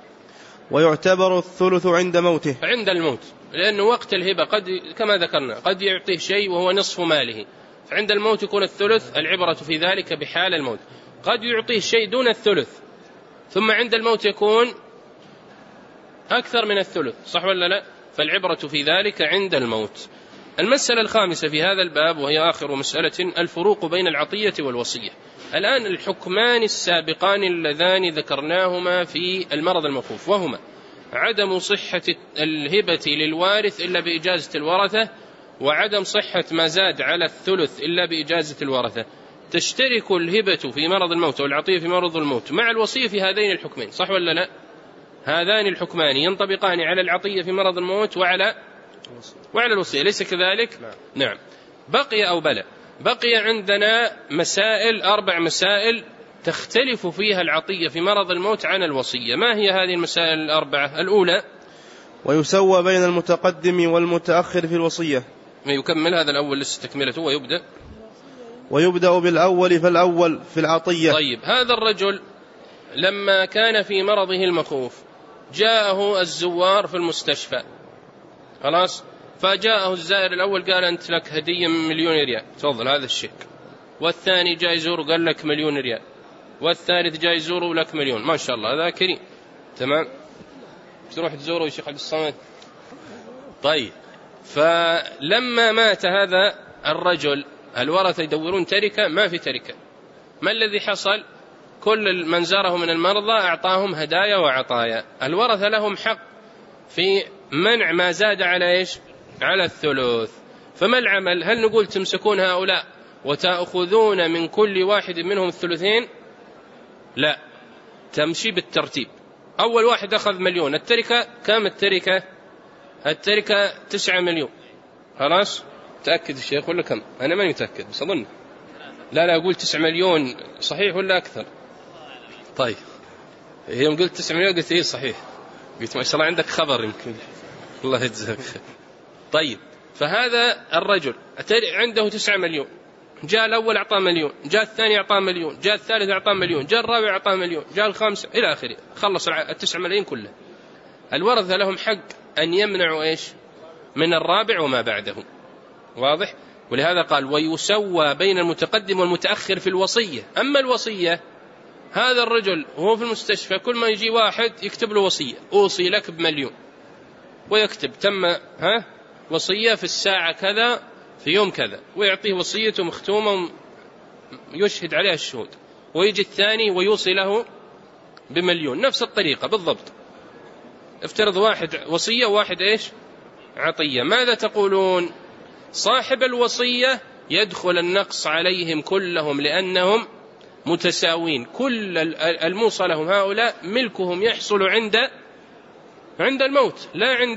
Speaker 2: ويعتبر الثلث عند موته،
Speaker 1: عند الموت، لأنه وقت الهبة قد كما ذكرنا قد يعطيه شيء وهو نصف ماله، فعند الموت يكون الثلث، العبرة في ذلك بحال الموت. قد يعطيه شيء دون الثلث ثم عند الموت يكون أكثر من الثلث، صح ولا لا؟ فالعبرة في ذلك عند الموت. المسألة الخامسة في هذا الباب وهي آخر مسألة، الفروق بين العطية والوصية. الآن الحكمان السابقان اللذان ذكرناهما في المرض المخوف، وهما عدم صحة الهبة للوارث إلا بإجازة الورثة، وعدم صحة ما زاد على الثلث إلا بإجازة الورثة. تشترك الهبة في مرض الموت والعطية في مرض الموت مع الوصية في هذين الحكمين، صح ولا لا؟ هذان الحكمان ينطبقان على العطية في مرض الموت وعلى وعلى الوصية، ليس كذلك؟ نعم. بقي أو بلى بقي عندنا مسائل، أربع مسائل تختلف فيها العطية في مرض الموت عن الوصية. ما هي هذه المسائل الأربعة؟ الأولى
Speaker 2: ويسوى بين المتقدم والمتأخر في الوصية.
Speaker 1: ما يكمل هذا الأول لستكملته ويبدأ
Speaker 2: ويبدأ بالأول فالأول في العطية.
Speaker 1: طيب، هذا الرجل لما كان في مرضه المخوف جاءه الزوار في المستشفى، خلاص، فجاءه الزائر الأول قال أنت لك هدية من مليون ريال، تفضل هذا الشيك. والثاني جاء يزوره قال لك مليون ريال، والثالث جاء يزوره لك مليون. ما شاء الله هذا كريم، تمام، تروح تزوره يا شيخ عبد الصمد. طيب، فلما مات هذا الرجل الورثة يدورون تركة، ما في تركة. ما الذي حصل؟ كل من زاره من المرضى أعطاهم هدايا وعطايا. الورثة لهم حق في منع ما زاد على إيش؟ على الثلث. فما العمل؟ هل نقول تمسكون هؤلاء وتأخذون من كل واحد منهم الثلثين؟ لا، تمشي بالترتيب. أول واحد أخذ مليون، التركة كم التركة؟ التركة تسعة مليون، خلاص. تأكد الشيخ ولا كم؟ أنا ما متأكد بس أظن، لا لا أقول تسعة مليون، صحيح ولا أكثر؟ طيب، يوم قلت تسعة مليون قلت إيه صحيح، قلت ما شاء الله عندك خبر يمكن، الله يجزاك خير. طيب، فهذا الرجل عنده تسعة مليون، جاء الأول أعطاه مليون، جاء الثاني أعطاه مليون، جاء الثالث أعطاه مليون، جاء الرابع أعطاه مليون، جاء الخامس إلى آخره، خلص التسعة ملايين كله. الورثة لهم حق أن يمنعوا إيش؟ من الرابع وما بعده، واضح؟ ولهذا قال ويسوى بين المتقدم والمتأخر في الوصية. أما الوصية، هذا الرجل وهو في المستشفى كل ما يجي واحد يكتب له وصية، أوصي لك بمليون، ويكتب تم ها وصية في الساعة كذا في يوم كذا، ويعطيه وصيته مختومة يشهد عليها الشهود، ويجي الثاني ويوصي له بمليون، نفس الطريقة بالضبط. افترض واحد وصية وواحد إيش؟ عطية. ماذا تقولون؟ صاحب الوصية يدخل النقص عليهم كلهم لأنهم متساوين، كل الموصى لهم هؤلاء ملكهم يحصل عند عند الموت، لا عند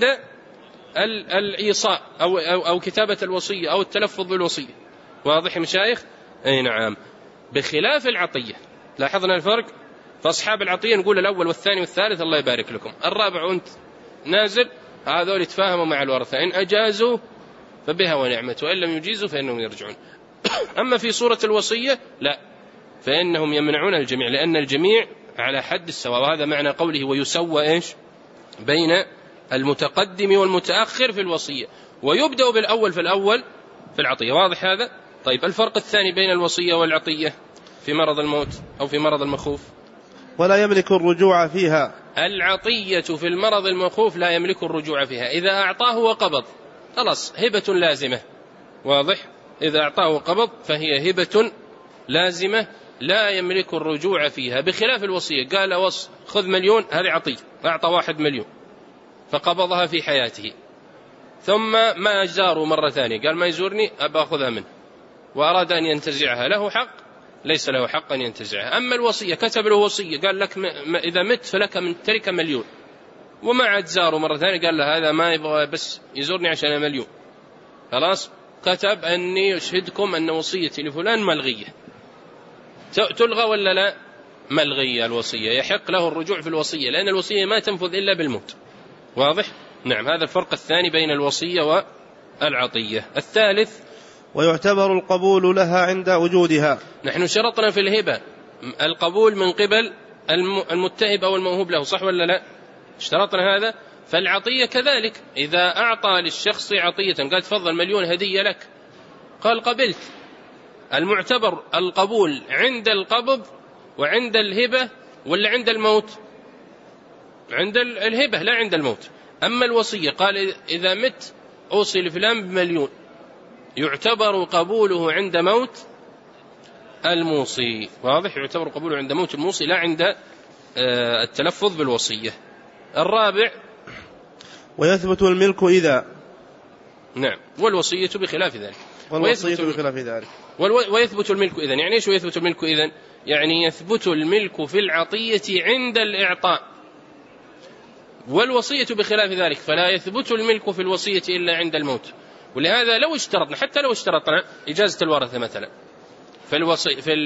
Speaker 1: الإيصاء أو, أو, أو كتابة الوصية أو التلفظ بالوصية. واضح يا مشايخ؟ أي نعم. بخلاف العطية، لاحظنا الفرق؟ فأصحاب العطية نقول الأول والثاني والثالث الله يبارك لكم، الرابع وأنت نازل، هذول يتفاهموا مع الورثة، إن أجازوا فبها ونعمة، وإن لم يجيزوا فإنهم يرجعون. أما في صورة الوصية لا، فإنهم يمنعون الجميع، لأن الجميع على حد السواء. وهذا معنى قوله ويسوى إيش؟ بين المتقدم والمتأخر في الوصية، ويبدأ بالأول في الأول في العطية. واضح هذا؟ طيب، الفرق الثاني بين الوصية والعطية في مرض الموت أو في مرض المخوف؟
Speaker 2: ولا يملك الرجوع فيها.
Speaker 1: العطية في المرض المخوف لا يملك الرجوع فيها، إذا أعطاه وقبض خلاص هبة لازمة. واضح؟ إذا أعطاه وقبض فهي هبة لازمة لا يملك الرجوع فيها، بخلاف الوصية. قال وص خذ مليون، هذه عطية، أعطى واحد مليون فقبضها في حياته، ثم ما زاره مرة ثانية، قال ما يزورني أبا أخذها منه، وأراد أن ينتزعها، له حق؟ ليس له حق أن ينتزعها. أما الوصية كتب له وصية قال لك إذا مت فلك من ترك مليون، وما عاد زاره مرة ثانية قال له هذا ما يبغى بس يزورني عشان مليون، خلاص كتب أني أشهدكم أن وصيتي لفلان ملغية، تلغى ولا لا؟ ملغية الوصية، يحق له الرجوع في الوصية، لأن الوصية ما تنفذ إلا بالموت. واضح؟ نعم. هذا الفرق الثاني بين الوصية والعطية. الثالث
Speaker 2: ويعتبر القبول لها عند وجودها.
Speaker 1: نحن شرطنا في الهبة القبول من قبل المتهب أو الموهوب له، صح ولا لا؟ اشترطنا هذا. فالعطية كذلك، إذا أعطى للشخص عطية قال تفضل مليون هدية لك، قال قبلت، المعتبر القبول عند القبض وعند الهبة ولا عند الموت؟ عند الهبة لا عند الموت. أما الوصية قال إذا مت أوصي لفلان بمليون، يعتبر قبوله عند موت الموصي. واضح؟ يعتبر قبوله عند موت الموصي لا عند التلفظ بالوصية. الرابع
Speaker 2: ويثبت الملك إذا.
Speaker 1: نعم. والوصية بخلاف ذلك.
Speaker 2: والوصية بخلاف ذلك.
Speaker 1: ويثبت الملك إذن، يعني إيش ويثبت الملك إذن؟ يعني يثبت الملك في العطية عند الإعطاء، والوصية بخلاف ذلك، فلا يثبت الملك في الوصية إلا عند الموت. ولهذا لو اشترطنا، حتى لو اشترطنا إجازة الورثة مثلا في الوصي في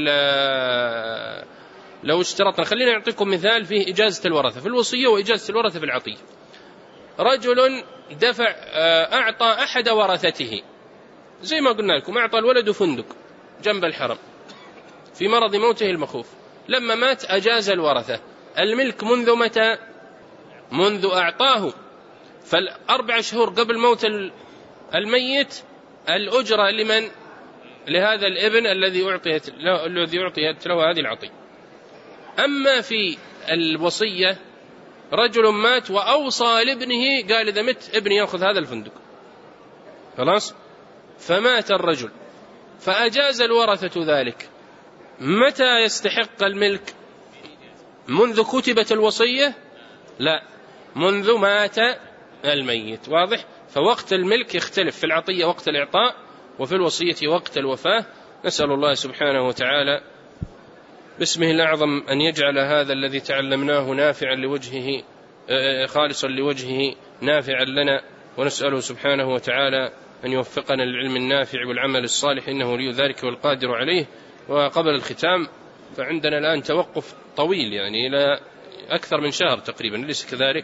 Speaker 1: لو اشترطنا، خلينا نعطيكم مثال فيه إجازة الورثة في الوصية وإجازة الورثة في العطية. رجل دفع أعطى أحد ورثته، زي ما قلنا لكم، أعطى الولد فندق، جنب الحرم في مرض موته المخوف، لما مات أجاز الورثة الملك منذ متى؟ منذ أعطاه. فالأربع شهور قبل موت الميت الأجرة لمن؟ لهذا الابن الذي أعطيت له, الذي أعطيت له هذه العطية. أما في الوصية رجل مات وأوصى لابنه قال إذا مت ابني يأخذ هذا الفندق، خلاص، فمات الرجل فأجاز الورثة ذلك، متى يستحق الملك؟ منذ كتبت الوصية؟ لا، منذ مات الميت. واضح؟ فوقت الملك يختلف في العطية وقت الإعطاء، وفي الوصية وقت الوفاة. نسأل الله سبحانه وتعالى باسمه الأعظم أن يجعل هذا الذي تعلمناه نافعا لوجهه، خالصا لوجهه، نافعا لنا، ونسأله سبحانه وتعالى أن يوفقنا للعلم النافع والعمل الصالح، إنه ولي ذلك والقادر عليه. وقبل الختام، فعندنا الآن توقف طويل يعني إلى أكثر من شهر تقريبا، ليس كذلك؟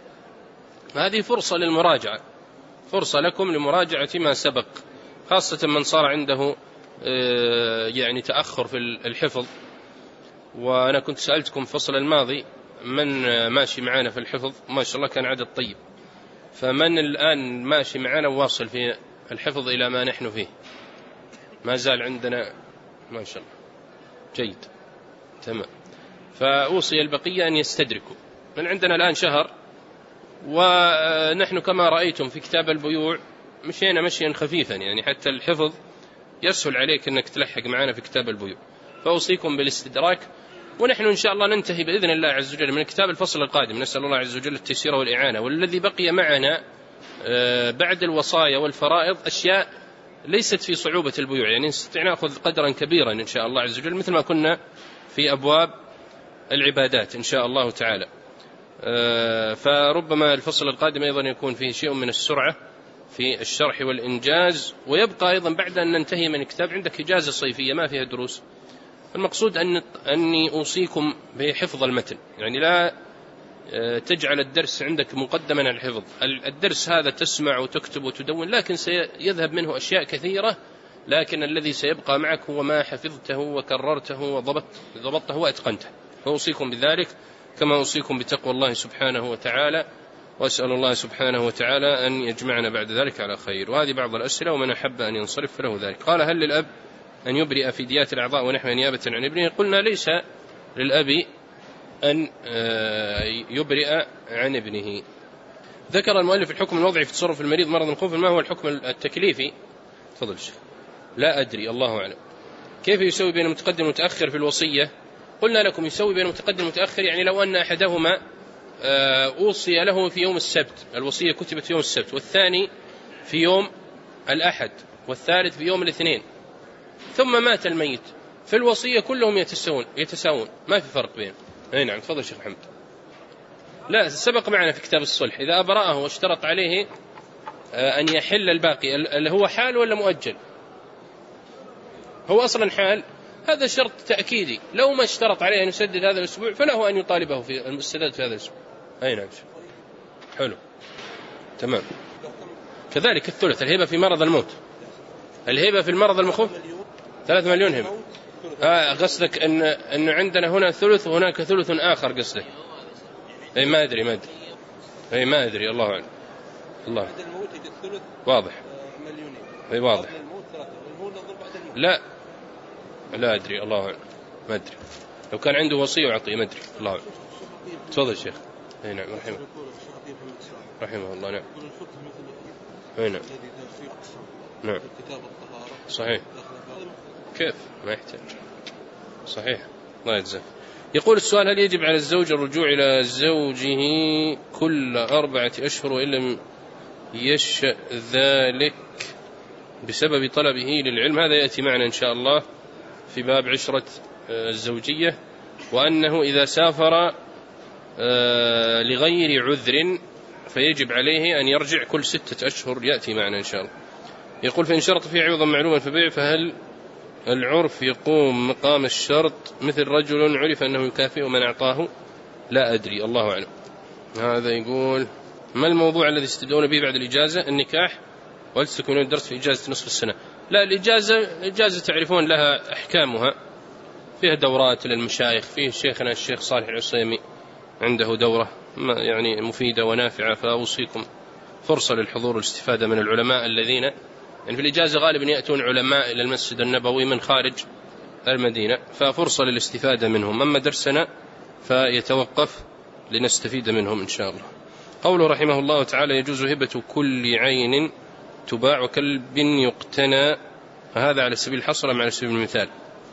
Speaker 1: هذه فرصة للمراجعة، فرصة لكم لمراجعة ما سبق، خاصة من صار عنده يعني تأخر في الحفظ. وأنا كنت سألتكم فصل الماضي من ماشي معنا في الحفظ، ما شاء الله كان عدد طيب، فمن الآن ماشي معنا واصل في الحفظ إلى ما نحن فيه؟ ما زال عندنا ما شاء الله جيد، تمام. فأوصي البقية أن يستدركوا، من عندنا الآن شهر، ونحن كما رأيتم في كتاب البيوع مشينا مشيا خفيفا، يعني حتى الحفظ يسهل عليك أنك تلحق معنا في كتاب البيوع. فأوصيكم بالاستدراك، ونحن إن شاء الله ننتهي بإذن الله عز وجل من كتاب الفصل القادم، نسأل الله عز وجل التيسير والإعانة. والذي بقي معنا بعد الوصايا والفرائض أشياء ليست في صعوبة البيوع، يعني نستطيع نأخذ قدرا كبيرا إن شاء الله عز وجل، مثل ما كنا في أبواب العبادات إن شاء الله تعالى. فربما الفصل القادم أيضا يكون فيه شيء من السرعة في الشرح والإنجاز. ويبقى أيضا بعد أن ننتهي من الكتاب عندك إجازة صيفية ما فيها دروس. المقصود أن أني أوصيكم بحفظ المتن، يعني لا تجعل الدرس عندك مقدما على الحفظ. الدرس هذا تسمع وتكتب وتدون، لكن سيذهب منه أشياء كثيرة، لكن الذي سيبقى معك هو ما حفظته وكررته وضبطته وأتقنته. فأوصيكم بذلك كما أوصيكم بتقوى الله سبحانه وتعالى، وأسأل الله سبحانه وتعالى أن يجمعنا بعد ذلك على خير. وهذه بعض الأسئلة، ومن أحب أن ينصرف فله ذلك. قال: هل للأب أن يبرئ في ديات الأعضاء ونحو نيابة عن ابنه؟ قلنا ليس للأب أن يبرئ عن ابنه. ذكر المؤلف الحكم الوضعي في تصرف المريض مرض الخوف، ما هو الحكم التكليفي؟ تفضل الشيخ. لا أدري، الله أعلم. كيف يسوي بين المتقدم والمتأخر في الوصية؟ قلنا لكم يسوي بين المتقدم والمتأخر، يعني لو أن أحدهما أوصي له في يوم السبت، الوصية كتبت في يوم السبت، والثاني في يوم الأحد، والثالث في يوم الاثنين، ثم مات الميت، في الوصية كلهم يتساوون يتساوون ما في فرق بينهم. أي نعم، تفضل شيخ محمد. لا، سبق معنا في كتاب الصلح إذا أبرأه واشترط عليه أن يحل الباقي، اللي هو حال ولا مؤجل؟ هو أصلا حال، هذا شرط تأكيدي، لو ما اشترط عليه أن يسدد هذا الأسبوع فله أن يطالبه في السداد في هذا الأسبوع. أي نعم، حلو، تمام. كذلك الثلث، الهبة في مرض الموت، الهبة في المرض المخوف ثلاث مليون هبة. آه قصدك أن أن عندنا هنا ثلث وهناك ثلث آخر قصدك؟ أي ما أدري ما أدري أي ما أدري الله أعلم. الله واضح. أي واضح. لا لا أدري، الله أعلم، ما أدري. لو كان عنده وصية وعطية ما أدري، الله أعلم. تفضل الشيخ. أي نعم، رحمه رحمه الله. نعم. أي نعم. نعم. صحيح. كيف ما يحتاج؟ صحيح، الله يجزاك. يقول السؤال: هل يجب على الزوج الرجوع إلى زوجه كل أربعة أشهر وإن لم يشأ ذلك بسبب طلبه للعلم؟ هذا يأتي معنا إن شاء الله في باب عشرة الزوجية، وأنه إذا سافر لغير عذر فيجب عليه أن يرجع كل ستة أشهر، يأتي معنا إن شاء الله. يقول: فإن شرط فيه عوضا معلوما فبيع، فهل العرف يقوم مقام الشرط مثل رجل عرف أنه يكافئ من أعطاه؟ لا أدري، الله أعلم. هذا يقول: ما الموضوع الذي استدعون به بعد الإجازة؟ النكاح، وهل تكونون الدرس في إجازة نصف السنة؟ لا، الإجازة الإجازة تعرفون لها أحكامها، فيها دورات للمشايخ، فيه شيخنا الشيخ صالح العصيمي عنده دورة يعني مفيدة ونافعة، فأوصيكم فرصة للحضور والاستفادة من العلماء الذين يعني في الإجازة غالبا يأتون علماء إلى المسجد النبوي من خارج المدينة، ففرصة للاستفادة منهم. أما درسنا فيتوقف لنستفيد منهم إن شاء الله. قوله رحمه الله تعالى: يجوز هبة كل عين تباع وكلب يقتنى، هذا على سبيل الحصر أم على سبيل المثال؟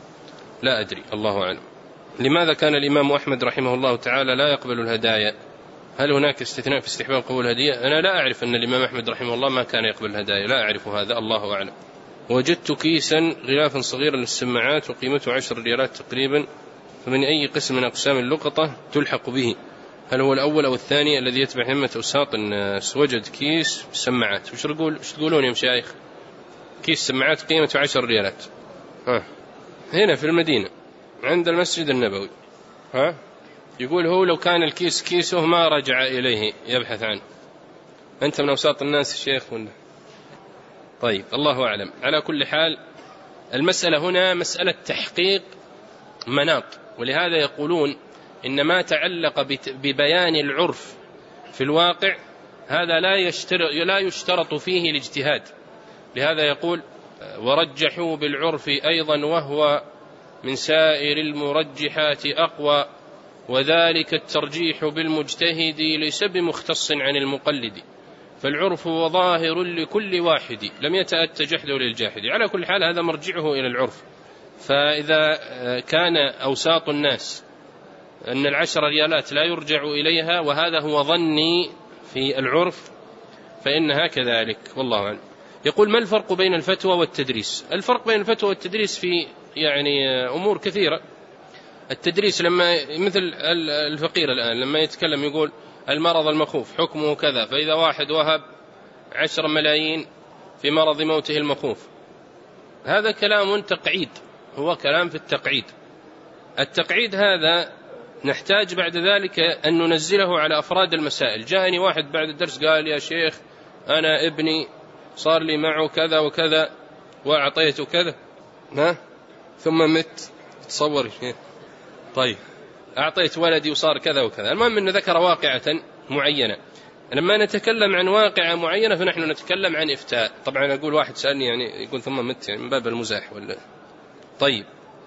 Speaker 1: لا أدري، الله أعلم. لماذا كان الإمام أحمد رحمه الله تعالى لا يقبل الهدايا؟ هل هناك استثناء في استحباب قبول الهدية؟ أنا لا أعرف أن الإمام أحمد رحمه الله ما كان يقبل الهدايا، لا أعرف هذا، الله أعلم. وجدت كيسا غلافا صغيرا للسماعات وقيمته عشر ريالات تقريبا، فمن أي قسم من أقسام اللقطة تلحق به؟ هل هو الأول أو الثاني الذي يتبع همة أوساط الناس؟ وجد كيس سماعات، وش تقول وش تقولون يا مشايخ؟ كيس سماعات قيمته عشر ريالات، ها هنا في المدينة عند المسجد النبوي، ها يقول هو لو كان الكيس كيسه ما رجع إليه يبحث عنه. أنت من أوساط الناس الشيخ ولا؟ طيب، الله أعلم. على كل حال المسألة هنا مسألة تحقيق مناط، ولهذا يقولون إن ما تعلق ببيان العرف في الواقع هذا لا يشترط, لا يشترط فيه الاجتهاد. لهذا يقول: ورجحوا بالعرف أيضا وهو من سائر المرجحات أقوى، وذلك الترجيح بالمجتهد ليس بمختص عن المقلد، فالعرف وظاهر لكل واحد لم يتأت جحده للجاحد. على كل حال هذا مرجعه إلى العرف. فإذا كان أوساط الناس أن العشر ريالات لا يرجع إليها وهذا هو ظني في العرف فإنها كذلك، والله أعلم. يقول: ما الفرق بين الفتوى والتدريس؟ الفرق بين الفتوى والتدريس في يعني أمور كثيرة. التدريس لما مثل الفقير الآن لما يتكلم يقول المرض المخوف حكمه كذا، فإذا واحد وهب عشر ملايين في مرض موته المخوف، هذا كلام تقعيد، هو كلام في التقعيد. التقعيد هذا نحتاج بعد ذلك أن ننزله على أفراد المسائل. جاءني واحد بعد الدرس قال: يا شيخ أنا ابني صار لي معه كذا وكذا وأعطيته كذا، ها ثم مت، تصور. طيب أعطيت ولدي وصار كذا وكذا. المهم أنه ذكر واقعة معينة. لما نتكلم عن واقعة معينة فنحن نتكلم عن إفتاء. طبعا أقول واحد سألني يعني يقول ثم مت، يعني من باب المزاح ولا. طيب،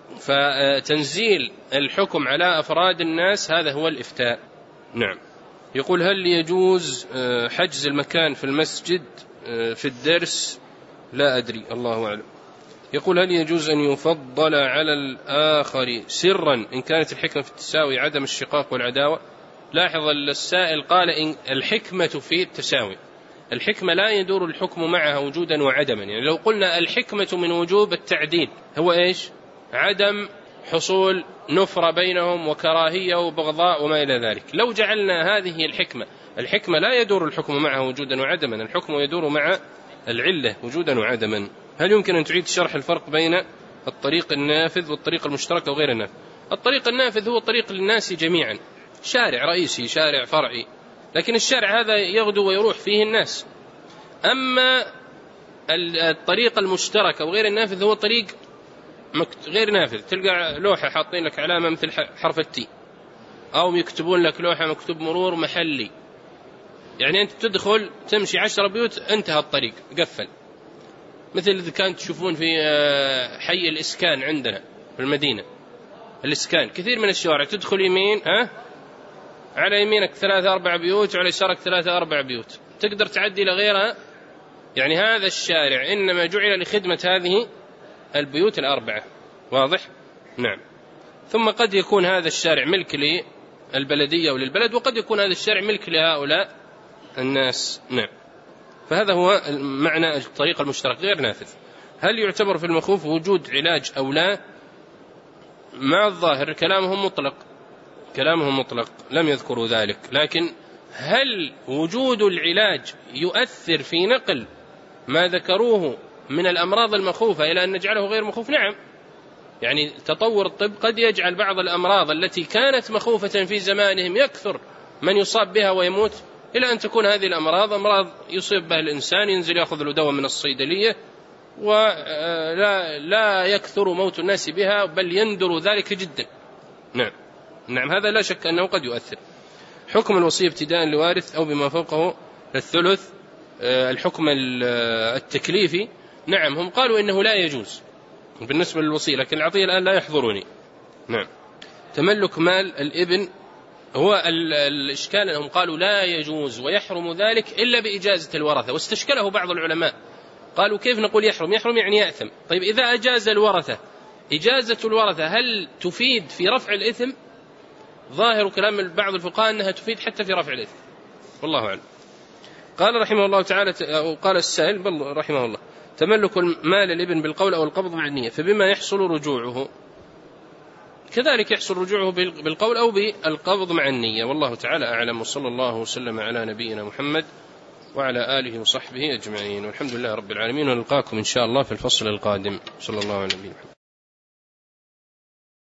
Speaker 1: فتنزيل الحكم على أفراد الناس هذا هو الإفتاء. نعم. يقول: هل يجوز حجز المكان في المسجد في الدرس؟ لا أدري، الله أعلم. يقول: هل يجوز أن يفضل على الآخر سرا إن كانت الحكمة في التساوي عدم الشقاق والعداوة؟ لاحظ السائل قال إن الحكمة في التساوي، الحكمة لا يدور الحكم معها وجودا وعدما. يعني لو قلنا الحكمة من وجوب التعديل هو إيش؟ عدم حصول نفرة بينهم وكراهية وبغضاء وما إلى ذلك. لو جعلنا هذه الحكمة، الحكمة لا يدور الحكم معها وجودا وعدما، الحكم يدور مع العلة وجودا وعدما. هل يمكن أن تعيد شرح الفرق بين الطريق النافذ والطريق المشترك وغير النافذ؟ الطريق النافذ هو طريق للناس جميعا، شارع رئيسي شارع فرعي، لكن الشارع هذا يغدو ويروح فيه الناس. أما الطريق المشترك وغير النافذ هو طريق غير نافذ، تلقى لوحة حاطين لك علامة مثل حرف التي، أو يكتبون لك لوحة مكتوب مرور محلي، يعني أنت تدخل تمشي عشر بيوت انتهى الطريق قفل. مثل إذا كانت تشوفون في حي الإسكان عندنا في المدينة، الإسكان كثير من الشوارع تدخل يمين، ها على يمينك ثلاثة أربع بيوت وعلى يسارك ثلاثة أربع بيوت، تقدر تعدي لغيرها. يعني هذا الشارع إنما جعل لخدمة هذه البيوت الأربعة، واضح؟ نعم. ثم قد يكون هذا الشارع ملك للبلدية وللبلد، وقد يكون هذا الشارع ملك لهؤلاء الناس. نعم. فهذا هو معنى الطريق المشترك غير نافذ. هل يعتبر في المخوف وجود علاج أو لا؟ مع الظاهر كلامهم مطلق، كلامهم مطلق، لم يذكروا ذلك. لكن هل وجود العلاج يؤثر في نقل ما ذكروه من الأمراض المخوفة إلى أن نجعله غير مخوف؟ نعم. يعني تطور الطب قد يجعل بعض الأمراض التي كانت مخوفة في زمانهم يكثر من يصاب بها ويموت، إلى أن تكون هذه الأمراض أمراض يصيب بها الإنسان ينزل يأخذ له دواء من الصيدلية ولا لا يكثر موت الناس بها، بل يندر ذلك جدا. نعم نعم هذا لا شك أنه قد يؤثر. حكم الوصية ابتداء لوارث أو بما فوقه الثلث، الحكم التكليفي، نعم هم قالوا إنه لا يجوز بالنسبة للوصية، لكن العطية الآن لا يحضرني. نعم. تملك مال الابن، هو الإشكال أنهم قالوا لا يجوز ويحرم ذلك إلا بإجازة الورثة، واستشكله بعض العلماء قالوا كيف نقول يحرم؟ يحرم يعني يأثم. طيب إذا أجاز الورثة، إجازة الورثة هل تفيد في رفع الإثم؟ ظاهر كلام بعض الفقهاء أنها تفيد حتى في رفع الإثم، والله أعلم. قال رحمه الله تعالى، أو قال السائل بل رحمه الله: تملك مال الابن بالقول أو القبض مع النية، فبما يحصل رجوعه؟ كذلك يحصل رجوعه بالقول أو بالقبض مع النية، والله تعالى أعلم. وصلى الله وسلم على نبينا محمد وعلى آله وصحبه أجمعين، والحمد لله رب العالمين، ونلقاكم إن شاء الله في الفصل القادم. صلى الله عليه وسلم.